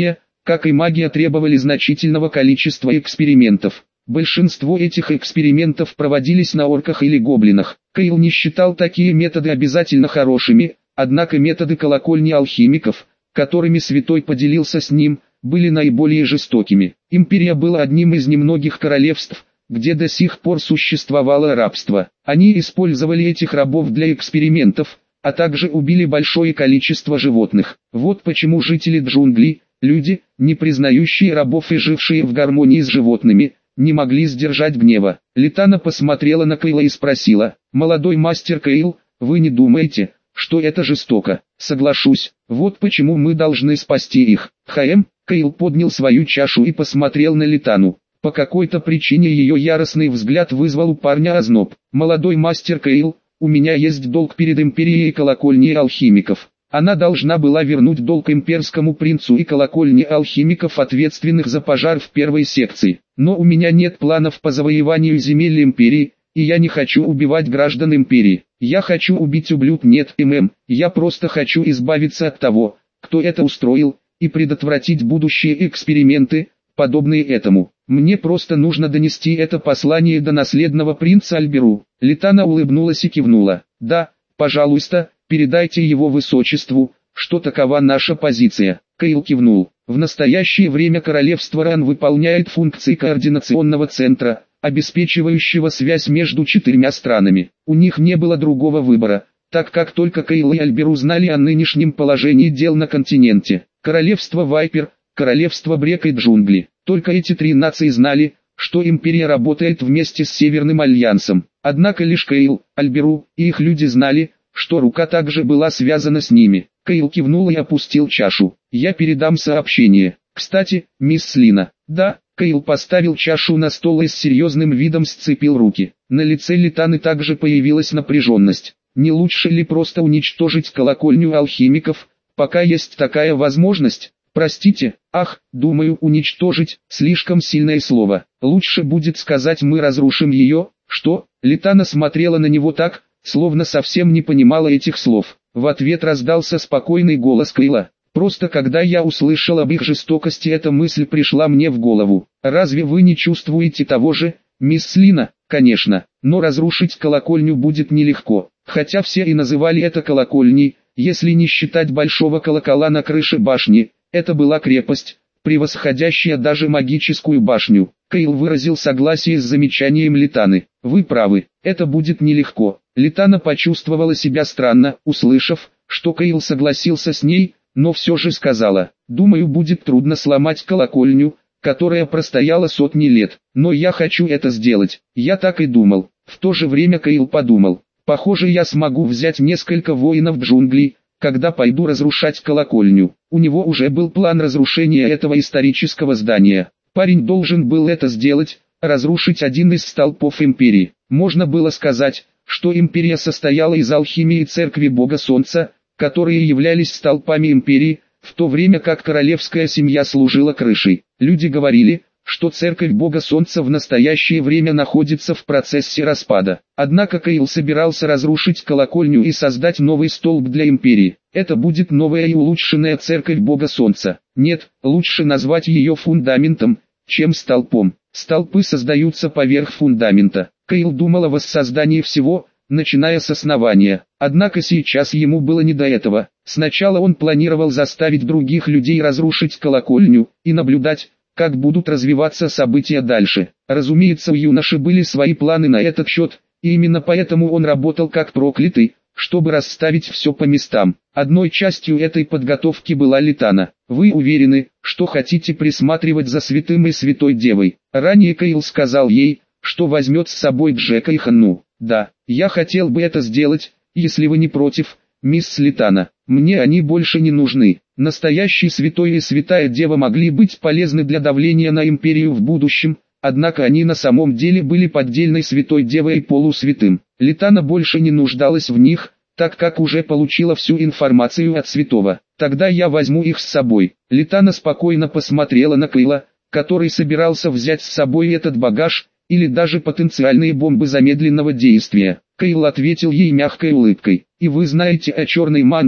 как и магия, требовали значительного количества экспериментов. Большинство этих экспериментов проводились на орках или гоблинах. Кейл не считал такие методы обязательно хорошими, однако методы колокольни алхимиков, которыми святой поделился с ним, были наиболее жестокими. Империя была одним из немногих королевств, где до сих пор существовало рабство. Они использовали этих рабов для экспериментов, а также убили большое количество животных. Вот почему жители джунглей, люди, не признающие рабов и жившие в гармонии с животными, не могли сдержать гнева. Литана посмотрела на Кейла и спросила: «Молодой мастер Кейл, вы не думаете, что это жестоко?» «Соглашусь, вот почему мы должны спасти их». «Хаэм», Кейл поднял свою чашу и посмотрел на Литану. По какой-то причине ее яростный взгляд вызвал у парня озноб. «Молодой мастер Кейл, у меня есть долг перед империей и колокольней алхимиков. Она должна была вернуть долг имперскому принцу и колокольне алхимиков, ответственных за пожар в первой секции. Но у меня нет планов по завоеванию земель империи, и я не хочу убивать граждан империи. Я хочу убить ублюдок, нет, ММ, я просто хочу избавиться от того, кто это устроил, и предотвратить будущие эксперименты, подобные этому. Мне просто нужно донести это послание до наследного принца Альберу». Литана улыбнулась и кивнула. «Да, пожалуйста, передайте его высочеству, что такова наша позиция». Кейл кивнул. В настоящее время королевство Ран выполняет функции координационного центра, обеспечивающего связь между четырьмя странами. У них не было другого выбора, так как только Кейл и Альбер узнали о нынешнем положении дел на континенте. Королевство Вайпер, королевство Брек и Джунгли. Только эти три нации знали, что империя работает вместе с Северным Альянсом. Однако лишь Кейл, Альберу и их люди знали, что рука также была связана с ними. Кейл кивнул и опустил чашу. «Я передам сообщение. Кстати, мисс Лина». «Да». Кейл поставил чашу на стол и с серьезным видом сцепил руки. На лице Литаны также появилась напряженность. «Не лучше ли просто уничтожить колокольню алхимиков, пока есть такая возможность?» «Простите, ах, думаю, уничтожить, слишком сильное слово. Лучше будет сказать, мы разрушим ее». «Что?» Литана смотрела на него так, словно совсем не понимала этих слов. В ответ раздался спокойный голос Кейла. «Просто когда я услышал об их жестокости, эта мысль пришла мне в голову. Разве вы не чувствуете того же, мисс Лина?» «Конечно, но разрушить колокольню будет нелегко. Хотя все и называли это колокольней, если не считать большого колокола на крыше башни. Это была крепость, превосходящая даже магическую башню». Кейл выразил согласие с замечанием Литаны. «Вы правы, это будет нелегко». Литана почувствовала себя странно, услышав, что Кейл согласился с ней, но все же сказала: «Думаю, будет трудно сломать колокольню, которая простояла сотни лет, но я хочу это сделать». «Я так и думал». В то же время Кейл подумал: «Похоже, я смогу взять несколько воинов джунглей, когда пойду разрушать колокольню». У него уже был план разрушения этого исторического здания. Парень должен был это сделать, разрушить один из столпов империи. Можно было сказать, что империя состояла из алхимии церкви бога солнца, которые являлись столпами империи, в то время как королевская семья служила крышей. Люди говорили, что церковь бога солнца в настоящее время находится в процессе распада. Однако Кейл собирался разрушить колокольню и создать новый столб для империи. Это будет новая и улучшенная церковь бога солнца. Нет, лучше назвать ее фундаментом, чем столпом. Столпы создаются поверх фундамента. Кейл думал о воссоздании всего, начиная с основания. Однако сейчас ему было не до этого. Сначала он планировал заставить других людей разрушить колокольню, и наблюдать, как будут развиваться события дальше. Разумеется, у юноши были свои планы на этот счет, и именно поэтому он работал как проклятый, чтобы расставить все по местам. Одной частью этой подготовки была Литана. «Вы уверены, что хотите присматривать за святым и святой девой?» Ранее Кейл сказал ей, что возьмет с собой Джека и Ханну. «Да, я хотел бы это сделать, если вы не против, мисс Литана. Мне они больше не нужны. Настоящий святой и святая дева могли быть полезны для давления на империю в будущем, однако они на самом деле были поддельной святой девой и полусвятым. Литана больше не нуждалась в них, так как уже получила всю информацию от святого. Тогда я возьму их с собой». Литана спокойно посмотрела на Кейла, который собирался взять с собой этот багаж, или даже потенциальные бомбы замедленного действия. Кейл ответил ей мягкой улыбкой. «И вы знаете о черной мантии,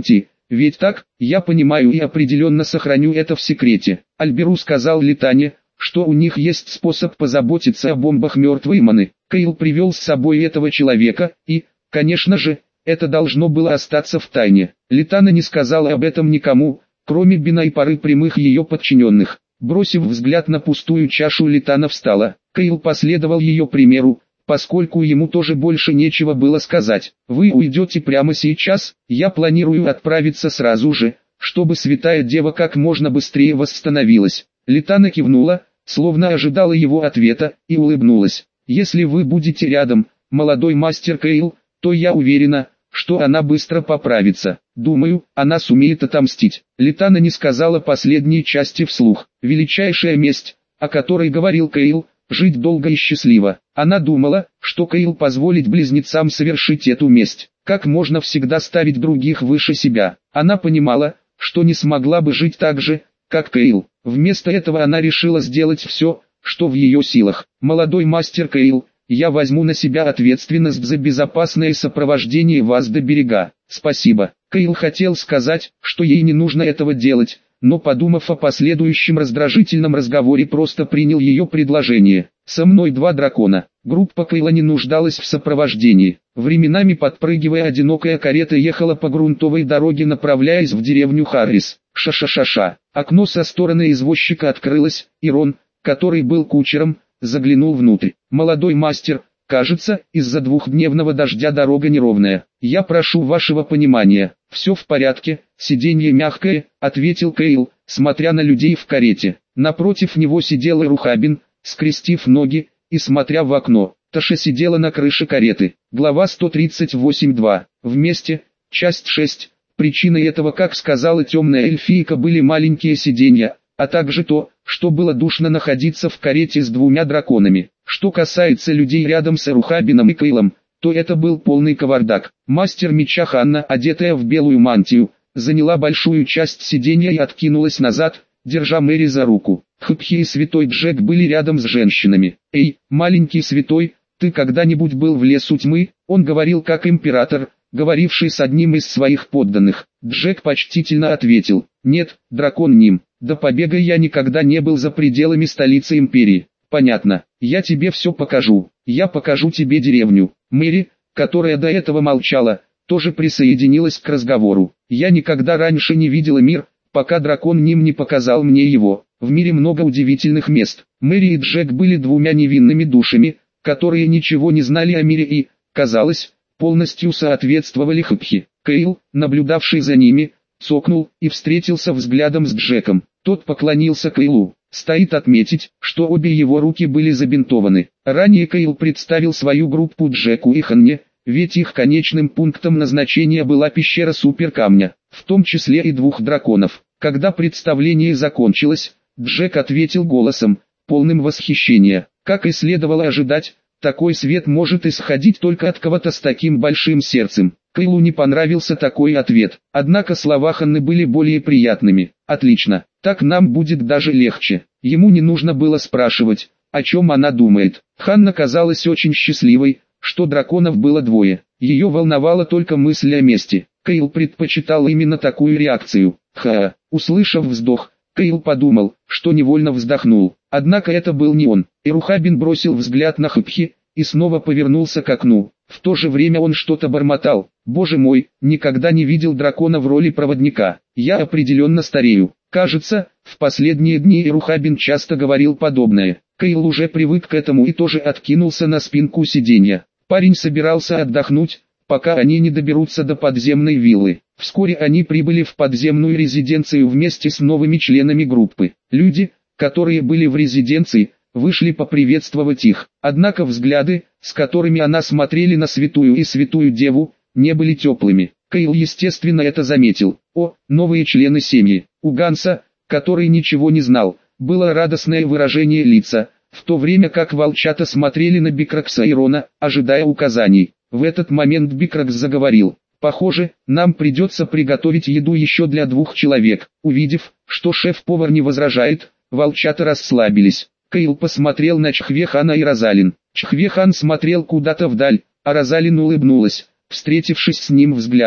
Ведь так, я понимаю и определенно сохраню это в секрете. Альберу сказал Литане, что у них есть способ позаботиться о бомбах мертвой Маны. Кейл привел с собой этого человека, и, конечно же, это должно было остаться в тайне. Литана не сказала об этом никому, кроме Бина и пары прямых ее подчиненных. Бросив взгляд на пустую чашу, Литана встала. Кейл последовал ее примеру, поскольку ему тоже больше нечего было сказать. «Вы уйдете прямо сейчас, я планирую отправиться сразу же, чтобы святая дева как можно быстрее восстановилась». Литана кивнула, словно ожидала его ответа, и улыбнулась. «Если вы будете рядом, молодой мастер Кейл, то я уверена, что она быстро поправится. Думаю, она сумеет отомстить». Литана не сказала последней части вслух. Величайшая месть, о которой говорил Кейл, жить долго и счастливо. Она думала, что Кейл позволит близнецам совершить эту месть. Как можно всегда ставить других выше себя? Она понимала, что не смогла бы жить так же, как Кейл. Вместо этого она решила сделать все, что в ее силах. «Молодой мастер Кейл, я возьму на себя ответственность за безопасное сопровождение вас до берега». «Спасибо». Кейл хотел сказать, что ей не нужно этого делать, но, подумав о последующем раздражительном разговоре, просто принял ее предложение. «Со мной два дракона». Группа Кейла не нуждалась в сопровождении. Временами подпрыгивая, одинокая карета ехала по грунтовой дороге, направляясь в деревню Харрис. Ша-ша-ша-ша. Окно со стороны извозчика открылось, и Рон, который был кучером, заглянул внутрь. «Молодой мастер, кажется, из-за двухдневного дождя дорога неровная. Я прошу вашего понимания». «Все в порядке, сиденье мягкое», — ответил Кейл, смотря на людей в карете. Напротив него сидел Рухабин, скрестив ноги, и смотря в окно. Таша сидела на крыше кареты. Глава сто тридцать восемь два. Вместе, часть шесть. Причиной этого, как сказала темная эльфийка, были маленькие сиденья, а также то, что было душно находиться в карете с двумя драконами. Что касается людей рядом с Рухабином и Кейлом, то это был полный кавардак. Мастер меча Ханна, одетая в белую мантию, заняла большую часть сиденья и откинулась назад, держа Мэри за руку. Хпхи и святой Джек были рядом с женщинами. «Эй, маленький святой, ты когда-нибудь был в лесу тьмы?» Он говорил как император, говоривший с одним из своих подданных. Джек почтительно ответил: «Нет, дракон Ним, до побега я никогда не был за пределами столицы империи». «Понятно, я тебе все покажу, я покажу тебе деревню». Мэри, которая до этого молчала, тоже присоединилась к разговору. «Я никогда раньше не видела мир, пока дракон Ним не показал мне его. В мире много удивительных мест». Мэри и Джек были двумя невинными душами, которые ничего не знали о мире и, казалось, полностью соответствовали Хпхи. Кейл, наблюдавший за ними, цокнул и встретился взглядом с Джеком. Тот поклонился Кейлу. Стоит отметить, что обе его руки были забинтованы. Ранее Кейл представил свою группу Джеку и Ханне, ведь их конечным пунктом назначения была пещера суперкамня, в том числе и двух драконов. Когда представление закончилось, Джек ответил голосом, полным восхищения. Как и следовало ожидать, такой свет может исходить только от кого-то с таким большим сердцем. Кейлу не понравился такой ответ, однако слова Ханны были более приятными. «Отлично, так нам будет даже легче». Ему не нужно было спрашивать, о чем она думает. Ханна казалась очень счастливой, что драконов было двое. Ее волновала только мысль о мести. Кейл предпочитал именно такую реакцию. Ха, услышав вздох, Кейл подумал, что невольно вздохнул. Однако это был не он. Ирухабин бросил взгляд на Хпхи и снова повернулся к окну. В то же время он что-то бормотал. «Боже мой, никогда не видел дракона в роли проводника. Я определенно старею». Кажется, в последние дни Ирухабин часто говорил подобное. Кейл уже привык к этому и тоже откинулся на спинку сиденья. Парень собирался отдохнуть, пока они не доберутся до подземной виллы. Вскоре они прибыли в подземную резиденцию вместе с новыми членами группы. Люди, которые были в резиденции, вышли поприветствовать их. Однако взгляды, с которыми она смотрели на святую и святую деву, не были теплыми. Кейл естественно это заметил. О, новые члены семьи. У Ганса, который ничего не знал, было радостное выражение лица, в то время как волчата смотрели на Бикракса и Рона, ожидая указаний. В этот момент Бикракс заговорил. «Похоже, нам придется приготовить еду еще для двух человек». Увидев, что шеф-повар не возражает, волчата расслабились. Кейл посмотрел на Чхвехана и Розалин. Чхвехан смотрел куда-то вдаль, а Розалин улыбнулась, встретившись с ним взглядом.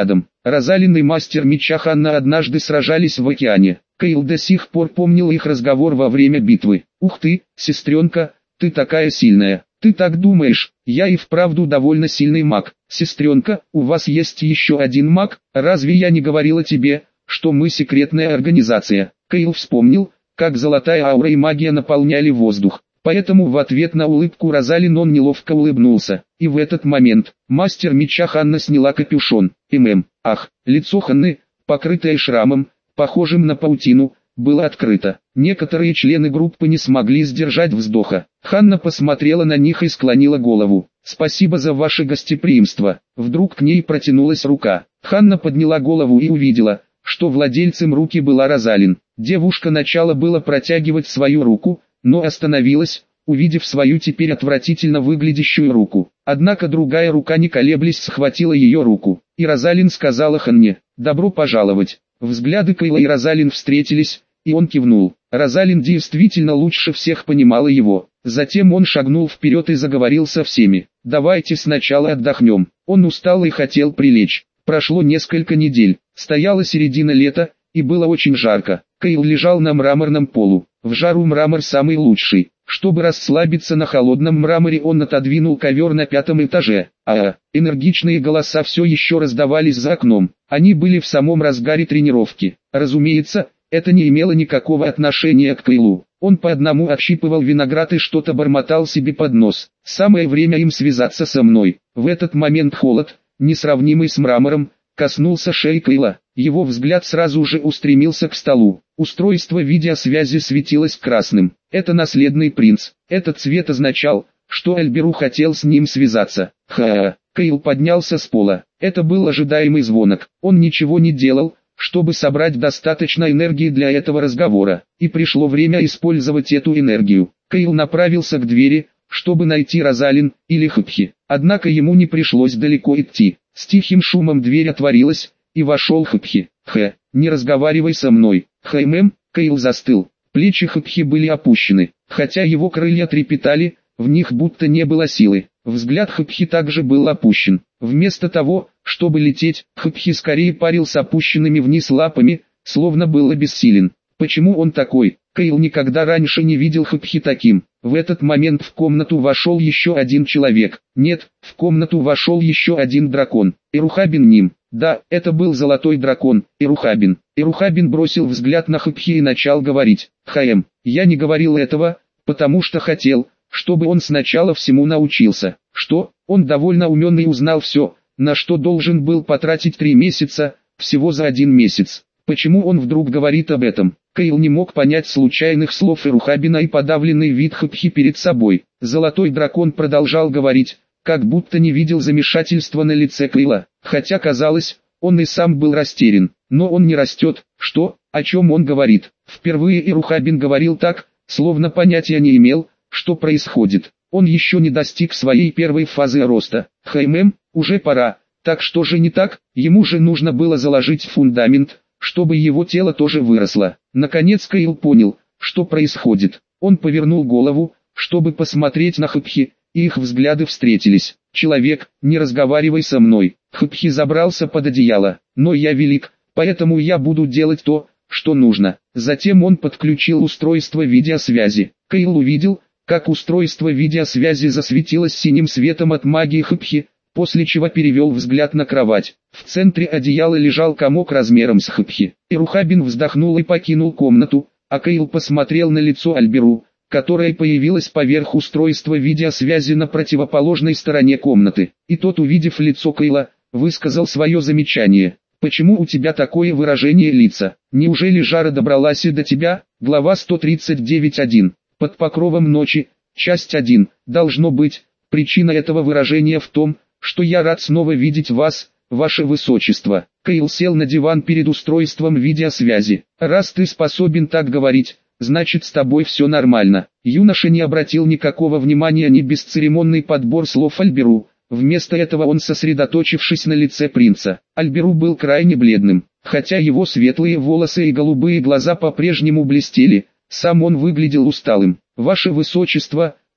Розалин и мастер меча Ханна однажды сражались в океане. Кейл до сих пор помнил их разговор во время битвы. «Ух ты, сестренка, ты такая сильная, ты так думаешь, я и вправду довольно сильный маг. Сестренка, у вас есть еще один маг, разве я не говорила тебе, что мы секретная организация?» Кейл вспомнил, как золотая аура и магия наполняли воздух. Поэтому в ответ на улыбку Розалин он неловко улыбнулся. И в этот момент, мастер меча Ханна сняла капюшон. «Мм, ах!» Лицо Ханны, покрытое шрамом, похожим на паутину, было открыто. Некоторые члены группы не смогли сдержать вздоха. Ханна посмотрела на них и склонила голову. «Спасибо за ваше гостеприимство». Вдруг к ней протянулась рука. Ханна подняла голову и увидела, что владельцем руки была Розалин. Девушка начала было протягивать свою руку, но остановилась, увидев свою теперь отвратительно выглядящую руку. Однако другая рука не колеблясь схватила ее руку, и Розалин сказала Ханне: «Добро пожаловать». Взгляды Кейла и Розалин встретились, и он кивнул. Розалин действительно лучше всех понимала его. Затем он шагнул вперед и заговорил со всеми. «Давайте сначала отдохнем». Он устал и хотел прилечь. Прошло несколько недель, стояла середина лета, и было очень жарко. Кейл лежал на мраморном полу. В жару мрамор самый лучший. Чтобы расслабиться на холодном мраморе, он отодвинул ковер на пятом этаже. А, энергичные голоса все еще раздавались за окном. Они были в самом разгаре тренировки. Разумеется, это не имело никакого отношения к Кейлу. Он по одному отщипывал виноград и что-то бормотал себе под нос. «Самое время им связаться со мной». В этот момент холод, несравнимый с мрамором, коснулся шеи Кейла. Его взгляд сразу же устремился к столу. Устройство видеосвязи светилось красным. Это наследный принц. Этот цвет означал, что Альберу хотел с ним связаться. Ха-ха. Кейл поднялся с пола. Это был ожидаемый звонок. Он ничего не делал, чтобы собрать достаточно энергии для этого разговора. И пришло время использовать эту энергию. Кейл направился к двери, чтобы найти Розалин или Хупхи. Однако ему не пришлось далеко идти. С тихим шумом дверь отворилась, и вошел Хупхи. «Хэ, не разговаривай со мной». «Хэм-эм», Кейл застыл. Плечи Хупхи были опущены. Хотя его крылья трепетали, в них будто не было силы. Взгляд Хупхи также был опущен. Вместо того, чтобы лететь, Хупхи скорее парил с опущенными вниз лапами, словно был обессилен. Почему он такой? Кейл никогда раньше не видел Хупхи таким. В этот момент в комнату вошел еще один человек. Нет, в комнату вошел еще один дракон. Ирухабин Ним. Да, это был золотой дракон, Ирухабин. Ирухабин бросил взгляд на Хупхи и начал говорить. «Хаэм, я не говорил этого, потому что хотел, чтобы он сначала всему научился». Что? Он довольно умен и узнал все, на что должен был потратить три месяца, всего за один месяц. Почему он вдруг говорит об этом? Кейл не мог понять случайных слов Ирухабина и подавленный вид Хупхи перед собой. Золотой дракон продолжал говорить, как будто не видел замешательства на лице Кейла, хотя казалось, он и сам был растерян. Но он не растет. Что? О чем он говорит? Впервые Ирухабин говорил так, словно понятия не имел, что происходит. Он еще не достиг своей первой фазы роста. Хэм, уже пора. Так что же не так? Ему же нужно было заложить фундамент, чтобы его тело тоже выросло. Наконец Кейл понял, что происходит. Он повернул голову, чтобы посмотреть на Хупхи, и их взгляды встретились. «Человек, не разговаривай со мной». Хупхи забрался под одеяло. «Но я велик, поэтому я буду делать то, что нужно». Затем он подключил устройство видеосвязи. Кейл увидел, как устройство видеосвязи засветилось синим светом от магии Хупхи, после чего перевел взгляд на кровать. В центре одеяла лежал комок размером с Хупхи. Ирухабин вздохнул и покинул комнату, а Кейл посмотрел на лицо Альберу, которое появилось поверх устройства видеосвязи на противоположной стороне комнаты. И тот, увидев лицо Кейла, высказал свое замечание. «Почему у тебя такое выражение лица? Неужели жара добралась и до тебя?» Глава сто тридцать девять точка один. Под покровом ночи, часть один. Должно быть, причина этого выражения в том, что я рад снова видеть вас, ваше высочество. Кейл сел на диван перед устройством видеосвязи. «Раз ты способен так говорить, значит с тобой все нормально». Юноша не обратил никакого внимания на бесцеремонный подбор слов Альберу. Вместо этого он, сосредоточившись на лице принца, Альберу был крайне бледным. Хотя его светлые волосы и голубые глаза по-прежнему блестели, сам он выглядел усталым. «Ваше высочество,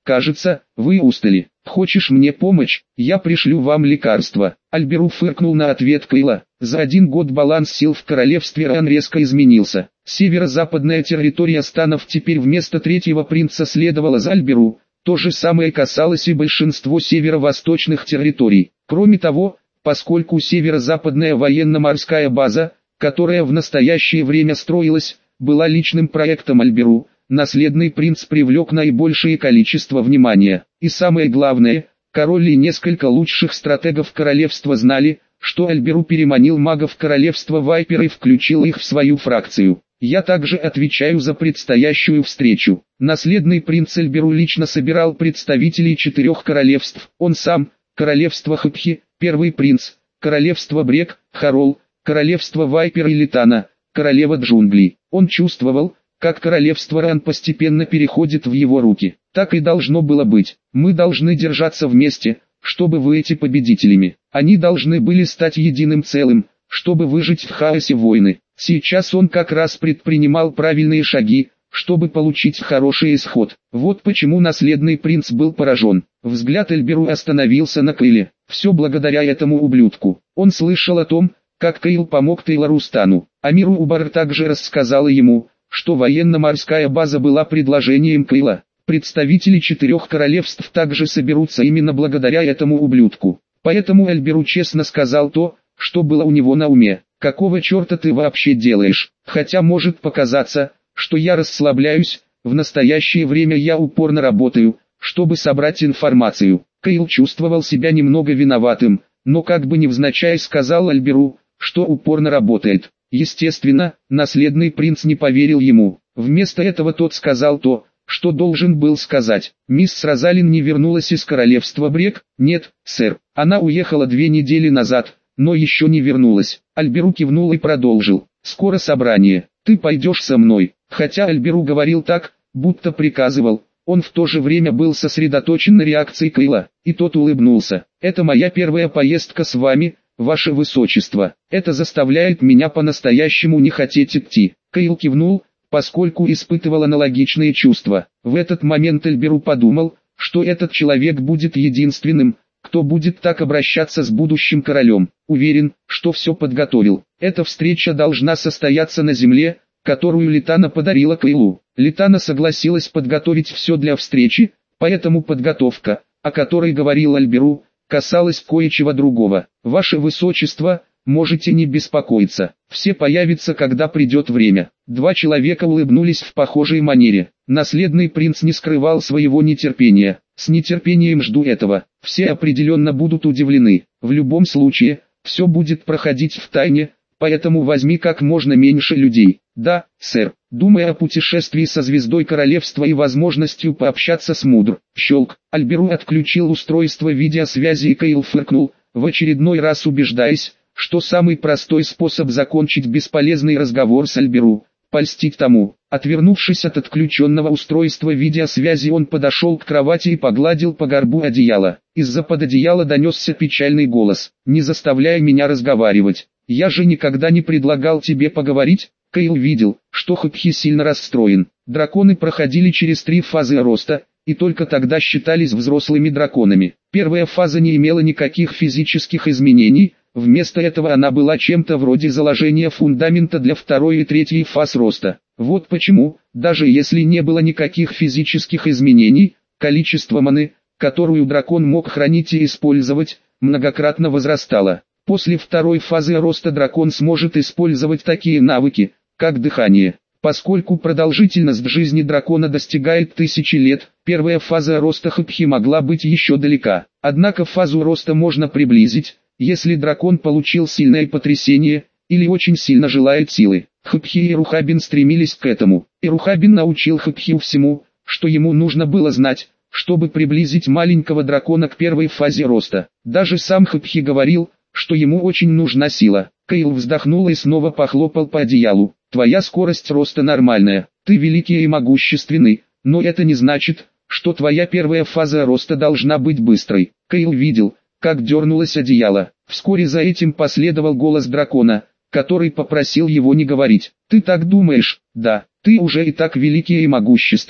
кажется, вы устали. Хочешь мне помочь? Я пришлю вам лекарство. Альберу фыркнул на ответ Кейла. За один год баланс сил в королевстве Ран резко изменился. Северо-западная территория станов теперь вместо третьего принца следовала за Альберу. То же самое касалось и большинства северо-восточных территорий. Кроме того, поскольку северо-западная военно-морская база, которая в настоящее время строилась, была личным проектом Альберу, наследный принц привлек наибольшее количество внимания. И самое главное, король и несколько лучших стратегов королевства знали, что Альберу переманил магов королевства Вайпер и включил их в свою фракцию. Я также отвечаю за предстоящую встречу. Наследный принц Альберу лично собирал представителей четырех королевств. Он сам, королевство Хапхи, первый принц, королевство Брек, Харол, королевство Вайпер и Литана, королева джунглей. Он чувствовал, как королевство Ран постепенно переходит в его руки. Так и должно было быть. Мы должны держаться вместе, чтобы выйти победителями. Они должны были стать единым целым, чтобы выжить в хаосе войны. Сейчас он как раз предпринимал правильные шаги, чтобы получить хороший исход. Вот почему наследный принц был поражен. Взгляд Альберу остановился на Кейле. Все благодаря этому ублюдку. Он слышал о том, как Кейл помог Тейлору Стану. Амиру Убар также рассказала ему, что военно-морская база была предложением Кейла. Представители четырех королевств также соберутся именно благодаря этому ублюдку. Поэтому Альберу честно сказал то, что было у него на уме. Какого черта ты вообще делаешь? Хотя может показаться, что я расслабляюсь, в настоящее время я упорно работаю, чтобы собрать информацию. Кейл чувствовал себя немного виноватым, но как бы невзначай сказал Альберу, что упорно работает. Естественно, наследный принц не поверил ему. Вместо этого тот сказал то, что должен был сказать. Мисс Розалин не вернулась из королевства Брек? Нет, сэр. Она уехала две недели назад, но еще не вернулась. Альберу кивнул и продолжил. Скоро собрание. Ты пойдешь со мной. Хотя Альберу говорил так, будто приказывал, он в то же время был сосредоточен на реакции Кейла, и тот улыбнулся. Это моя первая поездка с вами, ваше высочество. Это заставляет меня по-настоящему не хотеть идти. Кейл кивнул, поскольку испытывал аналогичные чувства. В этот момент Альберу подумал, что этот человек будет единственным, кто будет так обращаться с будущим королем. Уверен, что все подготовил. Эта встреча должна состояться на земле, которую Литана подарила Кейлу. Литана согласилась подготовить все для встречи, поэтому подготовка, о которой говорил Альберу, касалась кое-чего другого. Ваше высочество, можете не беспокоиться, все появятся, когда придет время. Два человека улыбнулись в похожей манере. Наследный принц не скрывал своего нетерпения. С нетерпением жду этого. Все определенно будут удивлены. В любом случае, все будет проходить в тайне, поэтому возьми как можно меньше людей. Да, сэр. Думая о путешествии со звездой королевства и возможностью пообщаться с Мудр. Щелк. Альберу отключил устройство видеосвязи и Кейл фыркнул, в очередной раз убеждаясь, что самый простой способ закончить бесполезный разговор с Альберу – польстить тому. Отвернувшись от отключенного устройства видеосвязи, он подошел к кровати и погладил по горбу одеяло. Из-за под одеяла донесся печальный голос. «Не заставляй меня разговаривать. Я же никогда не предлагал тебе поговорить». Кейл видел, что Хапхи сильно расстроен. Драконы проходили через три фазы роста, и только тогда считались взрослыми драконами. Первая фаза не имела никаких физических изменений, вместо этого она была чем-то вроде заложения фундамента для второй и третьей фаз роста. Вот почему, даже если не было никаких физических изменений, количество маны, которую дракон мог хранить и использовать, многократно возрастало. После второй фазы роста дракон сможет использовать такие навыки, как дыхание. Поскольку продолжительность жизни дракона достигает тысячи лет, первая фаза роста Хапхи могла быть еще далека. Однако фазу роста можно приблизить, если дракон получил сильное потрясение, или очень сильно желает силы. Хапхи и Рухабин стремились к этому. И Рухабин научил Хапхи всему, что ему нужно было знать, чтобы приблизить маленького дракона к первой фазе роста. Даже сам Хапхи говорил, что ему очень нужна сила. Кейл вздохнул и снова похлопал по одеялу. Твоя скорость роста нормальная, ты великий и могущественный, но это не значит, что твоя первая фаза роста должна быть быстрой. Кейл видел, как дернулось одеяло. Вскоре за этим последовал голос дракона, который попросил его не говорить. Ты так думаешь? Да, ты уже и так великий и могущественный.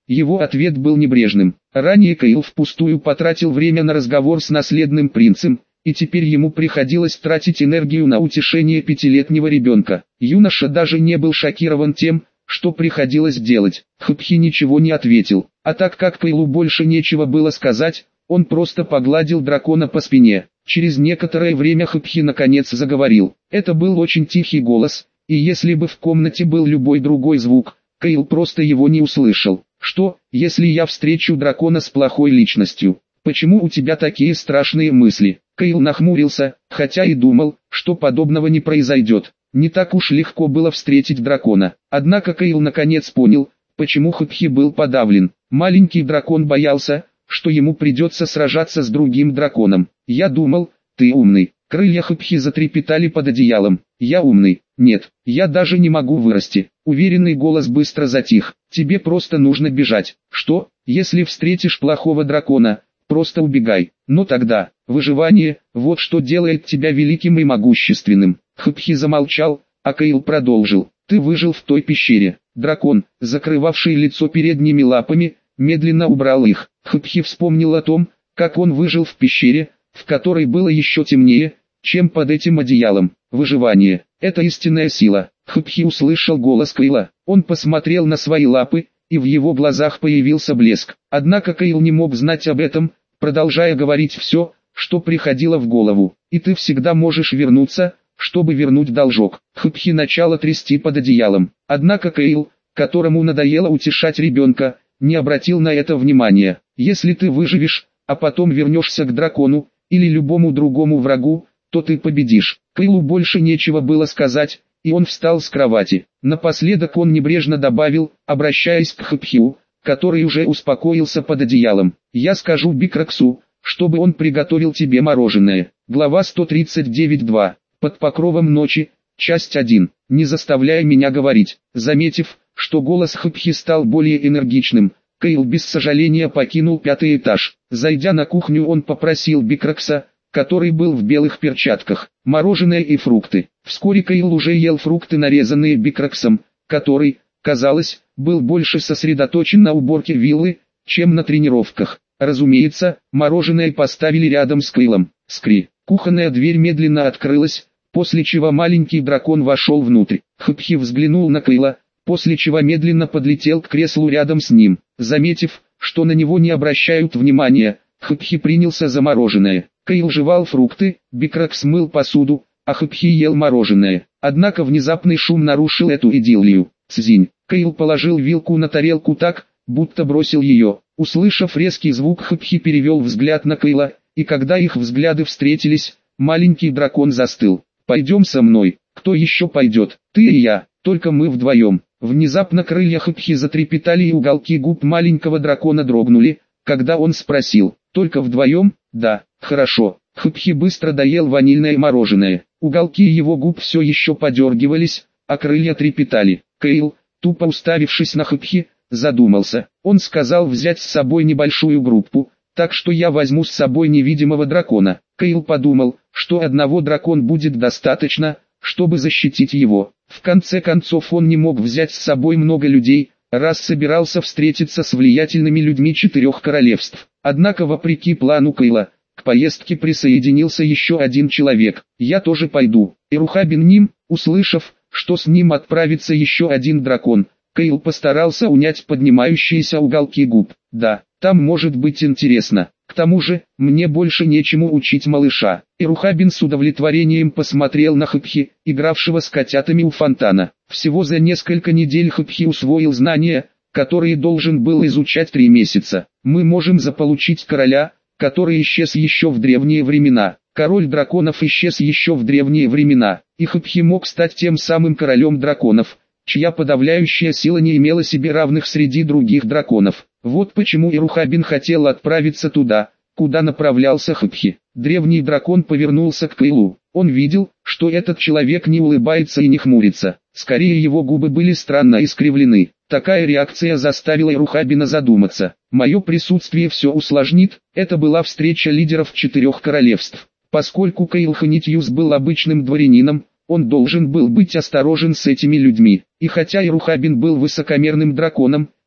Его ответ был небрежным. Ранее Кайл впустую потратил время на разговор с наследным принцем, и теперь ему приходилось тратить энергию на утешение пятилетнего ребенка. Юноша даже не был шокирован тем, что приходилось делать. Хопхи ничего не ответил, а так как Кайлу больше нечего было сказать, он просто погладил дракона по спине. Через некоторое время Хопхи наконец заговорил. Это был очень тихий голос, и если бы в комнате был любой другой звук, Кайл просто его не услышал. «Что, если я встречу дракона с плохой личностью? Почему у тебя такие страшные мысли?» Кайл нахмурился, хотя и думал, что подобного не произойдет. Не так уж легко было встретить дракона. Однако Кайл наконец понял, почему Хопхи был подавлен. Маленький дракон боялся, что ему придется сражаться с другим драконом. «Я думал, ты умный». Крылья Хопхи затрепетали под одеялом. «Я умный? Нет, я даже не могу вырасти». Уверенный голос быстро затих. «Тебе просто нужно бежать». «Что? Если встретишь плохого дракона, просто убегай. Но тогда, выживание, вот что делает тебя великим и могущественным». Хопхи замолчал, а Кайл продолжил. «Ты выжил в той пещере». Дракон, закрывавший лицо передними лапами, медленно убрал их. Хопхи вспомнил о том, как он выжил в пещере, в которой было еще темнее, чем под этим одеялом. Выживание – это истинная сила. Хопхи услышал голос Кайла. Он посмотрел на свои лапы, и в его глазах появился блеск. Однако Кайл не мог знать об этом, продолжая говорить все, что приходило в голову. «И ты всегда можешь вернуться, чтобы вернуть должок». Хопхи начало трясти под одеялом. Однако Кайл, которому надоело утешать ребенка, не обратил на это внимания. «Если ты выживешь, а потом вернешься к дракону, или любому другому врагу, то ты победишь». Кайлу больше нечего было сказать, и он встал с кровати. Напоследок он небрежно добавил, обращаясь к Хопхи, который уже успокоился под одеялом. «Я скажу Бикраксу, чтобы он приготовил тебе мороженое». Глава сто тридцать девять два. Под покровом ночи, часть один. «Не заставляй меня говорить». Заметив, что голос Хопхи стал более энергичным, Кайл без сожаления покинул пятый этаж. Зайдя на кухню, он попросил Бикракса, который был в белых перчатках, мороженое и фрукты. Вскоре Кайл уже ел фрукты, нарезанные Бикраксом, который, казалось, был больше сосредоточен на уборке виллы, чем на тренировках. Разумеется, мороженое поставили рядом с Кайлом. Скри. Кухонная дверь медленно открылась, после чего маленький дракон вошел внутрь. Хопхи взглянул на Кайла, после чего медленно подлетел к креслу рядом с ним. Заметив, что на него не обращают внимания, Хопхи принялся за мороженое. Кайл жевал фрукты, Бикракс мыл посуду, а Хопхи ел мороженое. Однако внезапный шум нарушил эту идиллию. «Цзинь». Кайл положил вилку на тарелку так, будто бросил ее. Услышав резкий звук, Хопхи перевел взгляд на Кайла, и когда их взгляды встретились, маленький дракон застыл. «Пойдем со мной». «Кто еще пойдет?» «Ты и я, только мы вдвоем». Внезапно крылья Хопхи затрепетали, и уголки губ маленького дракона дрогнули, когда он спросил: «Только вдвоем?» «Да, хорошо». Хопхи быстро доел ванильное мороженое. Уголки его губ все еще подергивались, а крылья трепетали. Кайл, тупо уставившись на Хопхи, задумался. Он сказал взять с собой небольшую группу, так что я возьму с собой невидимого дракона. Кайл подумал, что одного дракона будет достаточно, чтобы защитить его. В конце концов он не мог взять с собой много людей, раз собирался встретиться с влиятельными людьми четырех королевств. Однако вопреки плану Кайла, к поездке присоединился еще один человек. «Я тоже пойду». Ирухабин Ним, услышав, что с ним отправится еще один дракон, Кайл постарался унять поднимающиеся уголки губ. «Да, там может быть интересно. К тому же, мне больше нечему учить малыша». Ирухабин с удовлетворением посмотрел на Хопхи, игравшего с котятами у фонтана. Всего за несколько недель Хопхи усвоил знания, которые должен был изучать три месяца. «Мы можем заполучить короля, который исчез еще в древние времена». Король драконов исчез еще в древние времена, и Хопхи мог стать тем самым королем драконов, чья подавляющая сила не имела себе равных среди других драконов. Вот почему Ирухабин хотел отправиться туда, куда направлялся Хопхи. Древний дракон повернулся к Кайлу. Он видел, что этот человек не улыбается и не хмурится. Скорее, его губы были странно искривлены. Такая реакция заставила Ирухабина задуматься. «Мое присутствие все усложнит». Это была встреча лидеров четырех королевств. Поскольку Кайл Ханитьюс был обычным дворянином, он должен был быть осторожен с этими людьми. И хотя Ирухабин был высокомерным драконом,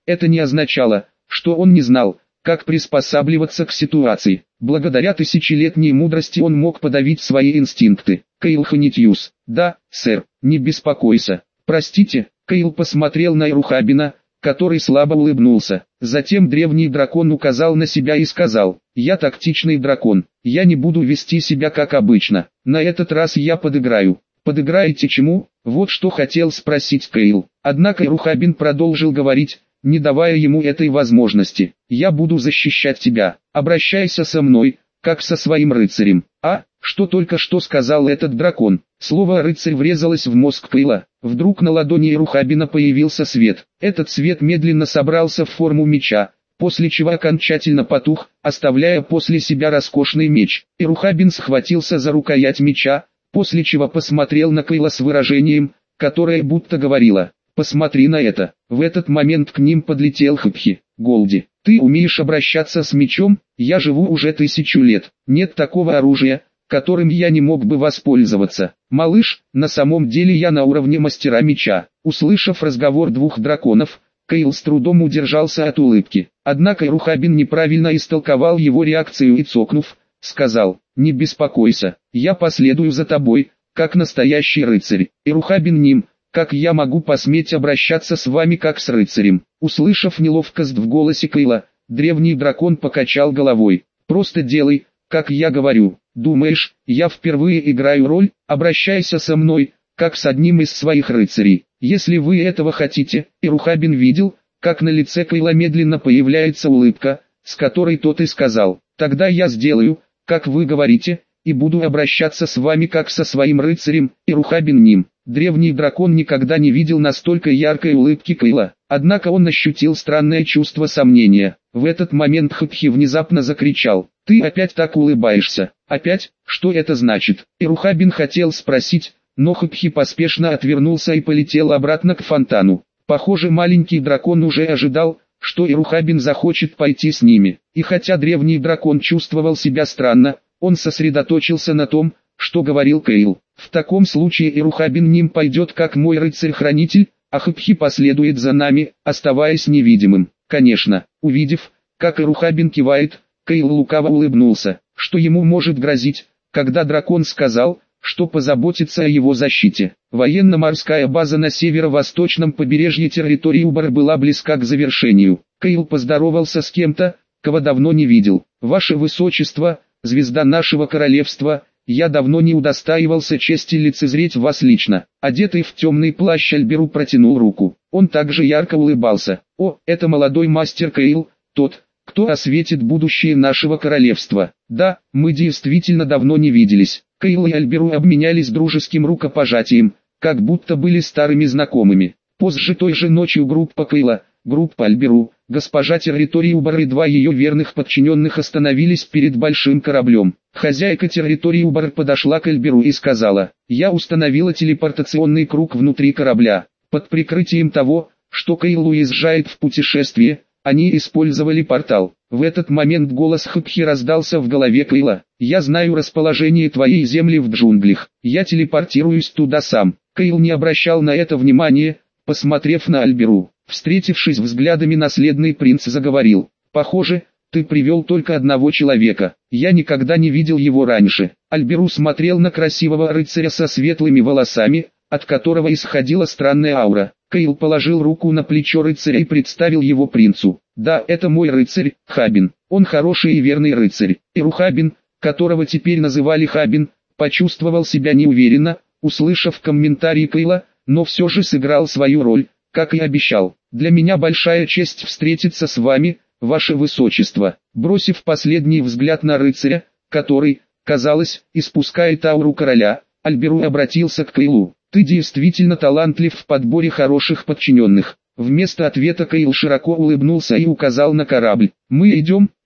Это не означало, что он не знал, как приспосабливаться к ситуации. Благодаря тысячелетней мудрости он мог подавить свои инстинкты. Кейл Ханитьюс. Да, сэр, не беспокойся. Простите, Кейл посмотрел на Ирухабина, который слабо улыбнулся. Затем древний дракон указал на себя и сказал: «Я тактичный дракон, я не буду вести себя как обычно. На этот раз я подыграю». «Подыграете чему?» Вот что хотел спросить Кейл. Однако Ирухабин продолжил говорить, не давая ему этой возможности. «Я буду защищать тебя. Обращайся со мной, как со своим рыцарем». «А, что только что сказал этот дракон?» Слово «рыцарь» врезалось в мозг Кейла. Вдруг на ладони Ирухабина появился свет. Этот свет медленно собрался в форму меча, после чего окончательно потух, оставляя после себя роскошный меч. Ирухабин схватился за рукоять меча, после чего посмотрел на Кейла с выражением, которое будто говорило: «Посмотри на это». В этот момент к ним подлетел Хапхи. «Голди, ты умеешь обращаться с мечом? Я живу уже тысячу лет. Нет такого оружия, которым я не мог бы воспользоваться. Малыш, на самом деле я на уровне мастера меча». Услышав разговор двух драконов, Кейл с трудом удержался от улыбки. Однако Ирухабин неправильно истолковал его реакцию и, цокнув, сказал: «Не беспокойся, я последую за тобой, как настоящий рыцарь. Ирухабин Ним, как я могу посметь обращаться с вами как с рыцарем?» Услышав неловкость в голосе Кейла, древний дракон покачал головой. «Просто делай, как я говорю. Думаешь, я впервые играю роль? Обращайся со мной, как с одним из своих рыцарей. Если вы этого хотите». Ирухабин видел, как на лице Кейла медленно появляется улыбка, с которой тот и сказал: «Тогда я сделаю, как вы говорите, и буду обращаться с вами как со своим рыцарем». Ирухабин Ним. Древний дракон никогда не видел настолько яркой улыбки Кейла, однако он ощутил странное чувство сомнения. В этот момент Хапхи внезапно закричал: «Ты опять так улыбаешься? Опять? Что это значит?» Ирухабин хотел спросить, но Хапхи поспешно отвернулся и полетел обратно к фонтану. Похоже, маленький дракон уже ожидал, что Ирухабин захочет пойти с ними. И хотя древний дракон чувствовал себя странно, он сосредоточился на том, что говорил Кейл. «В таком случае Ирухабин Ним пойдет как мой рыцарь-хранитель, а Хапхи последует за нами, оставаясь невидимым». Конечно, увидев, как Ирухабин кивает, Кейл лукаво улыбнулся. Что ему может грозить, когда дракон сказал, что позаботится о его защите? Военно-морская база на северо-восточном побережье территории Убара была близка к завершению. Кейл поздоровался с кем-то, кого давно не видел. «Ваше Высочество, звезда нашего королевства, я давно не удостаивался чести лицезреть вас лично». Одетый в темный плащ Альберу протянул руку. Он также ярко улыбался. «О, это молодой мастер Кейл, тот, кто осветит будущее нашего королевства. Да, мы действительно давно не виделись». Кейл и Альберу обменялись дружеским рукопожатием, как будто были старыми знакомыми. Позже той же ночью группа Кейла, группа Альберу, госпожа территории Убар и два ее верных подчиненных остановились перед большим кораблем. Хозяйка территории Убар подошла к Альберу и сказала: «Я установила телепортационный круг внутри корабля. Под прикрытием того, что Кейл уезжает в путешествие, они использовали портал». В этот момент голос Хапхи раздался в голове Кейла: «Я знаю расположение твоей земли в джунглях. Я телепортируюсь туда сам». Кейл не обращал на это внимания, посмотрев на Альберу. Встретившись взглядами, наследный принц заговорил: «Похоже, ты привел только одного человека. Я никогда не видел его раньше». Альберу смотрел на красивого рыцаря со светлыми волосами, от которого исходила странная аура. Кейл положил руку на плечо рыцаря и представил его принцу. «Да, это мой рыцарь, Хабин. Он хороший и верный рыцарь». Ирухабин, которого теперь называли Хабин, почувствовал себя неуверенно, услышав комментарий Кейла, но все же сыграл свою роль, как и обещал. «Для меня большая честь встретиться с вами, ваше высочество». Бросив последний взгляд на рыцаря, который, казалось, испускает ауру короля, Альберу обратился к Кейлу: «Ты действительно талантлив в подборе хороших подчиненных». Вместо ответа Кейл широко улыбнулся и указал на корабль. «Мы идем?»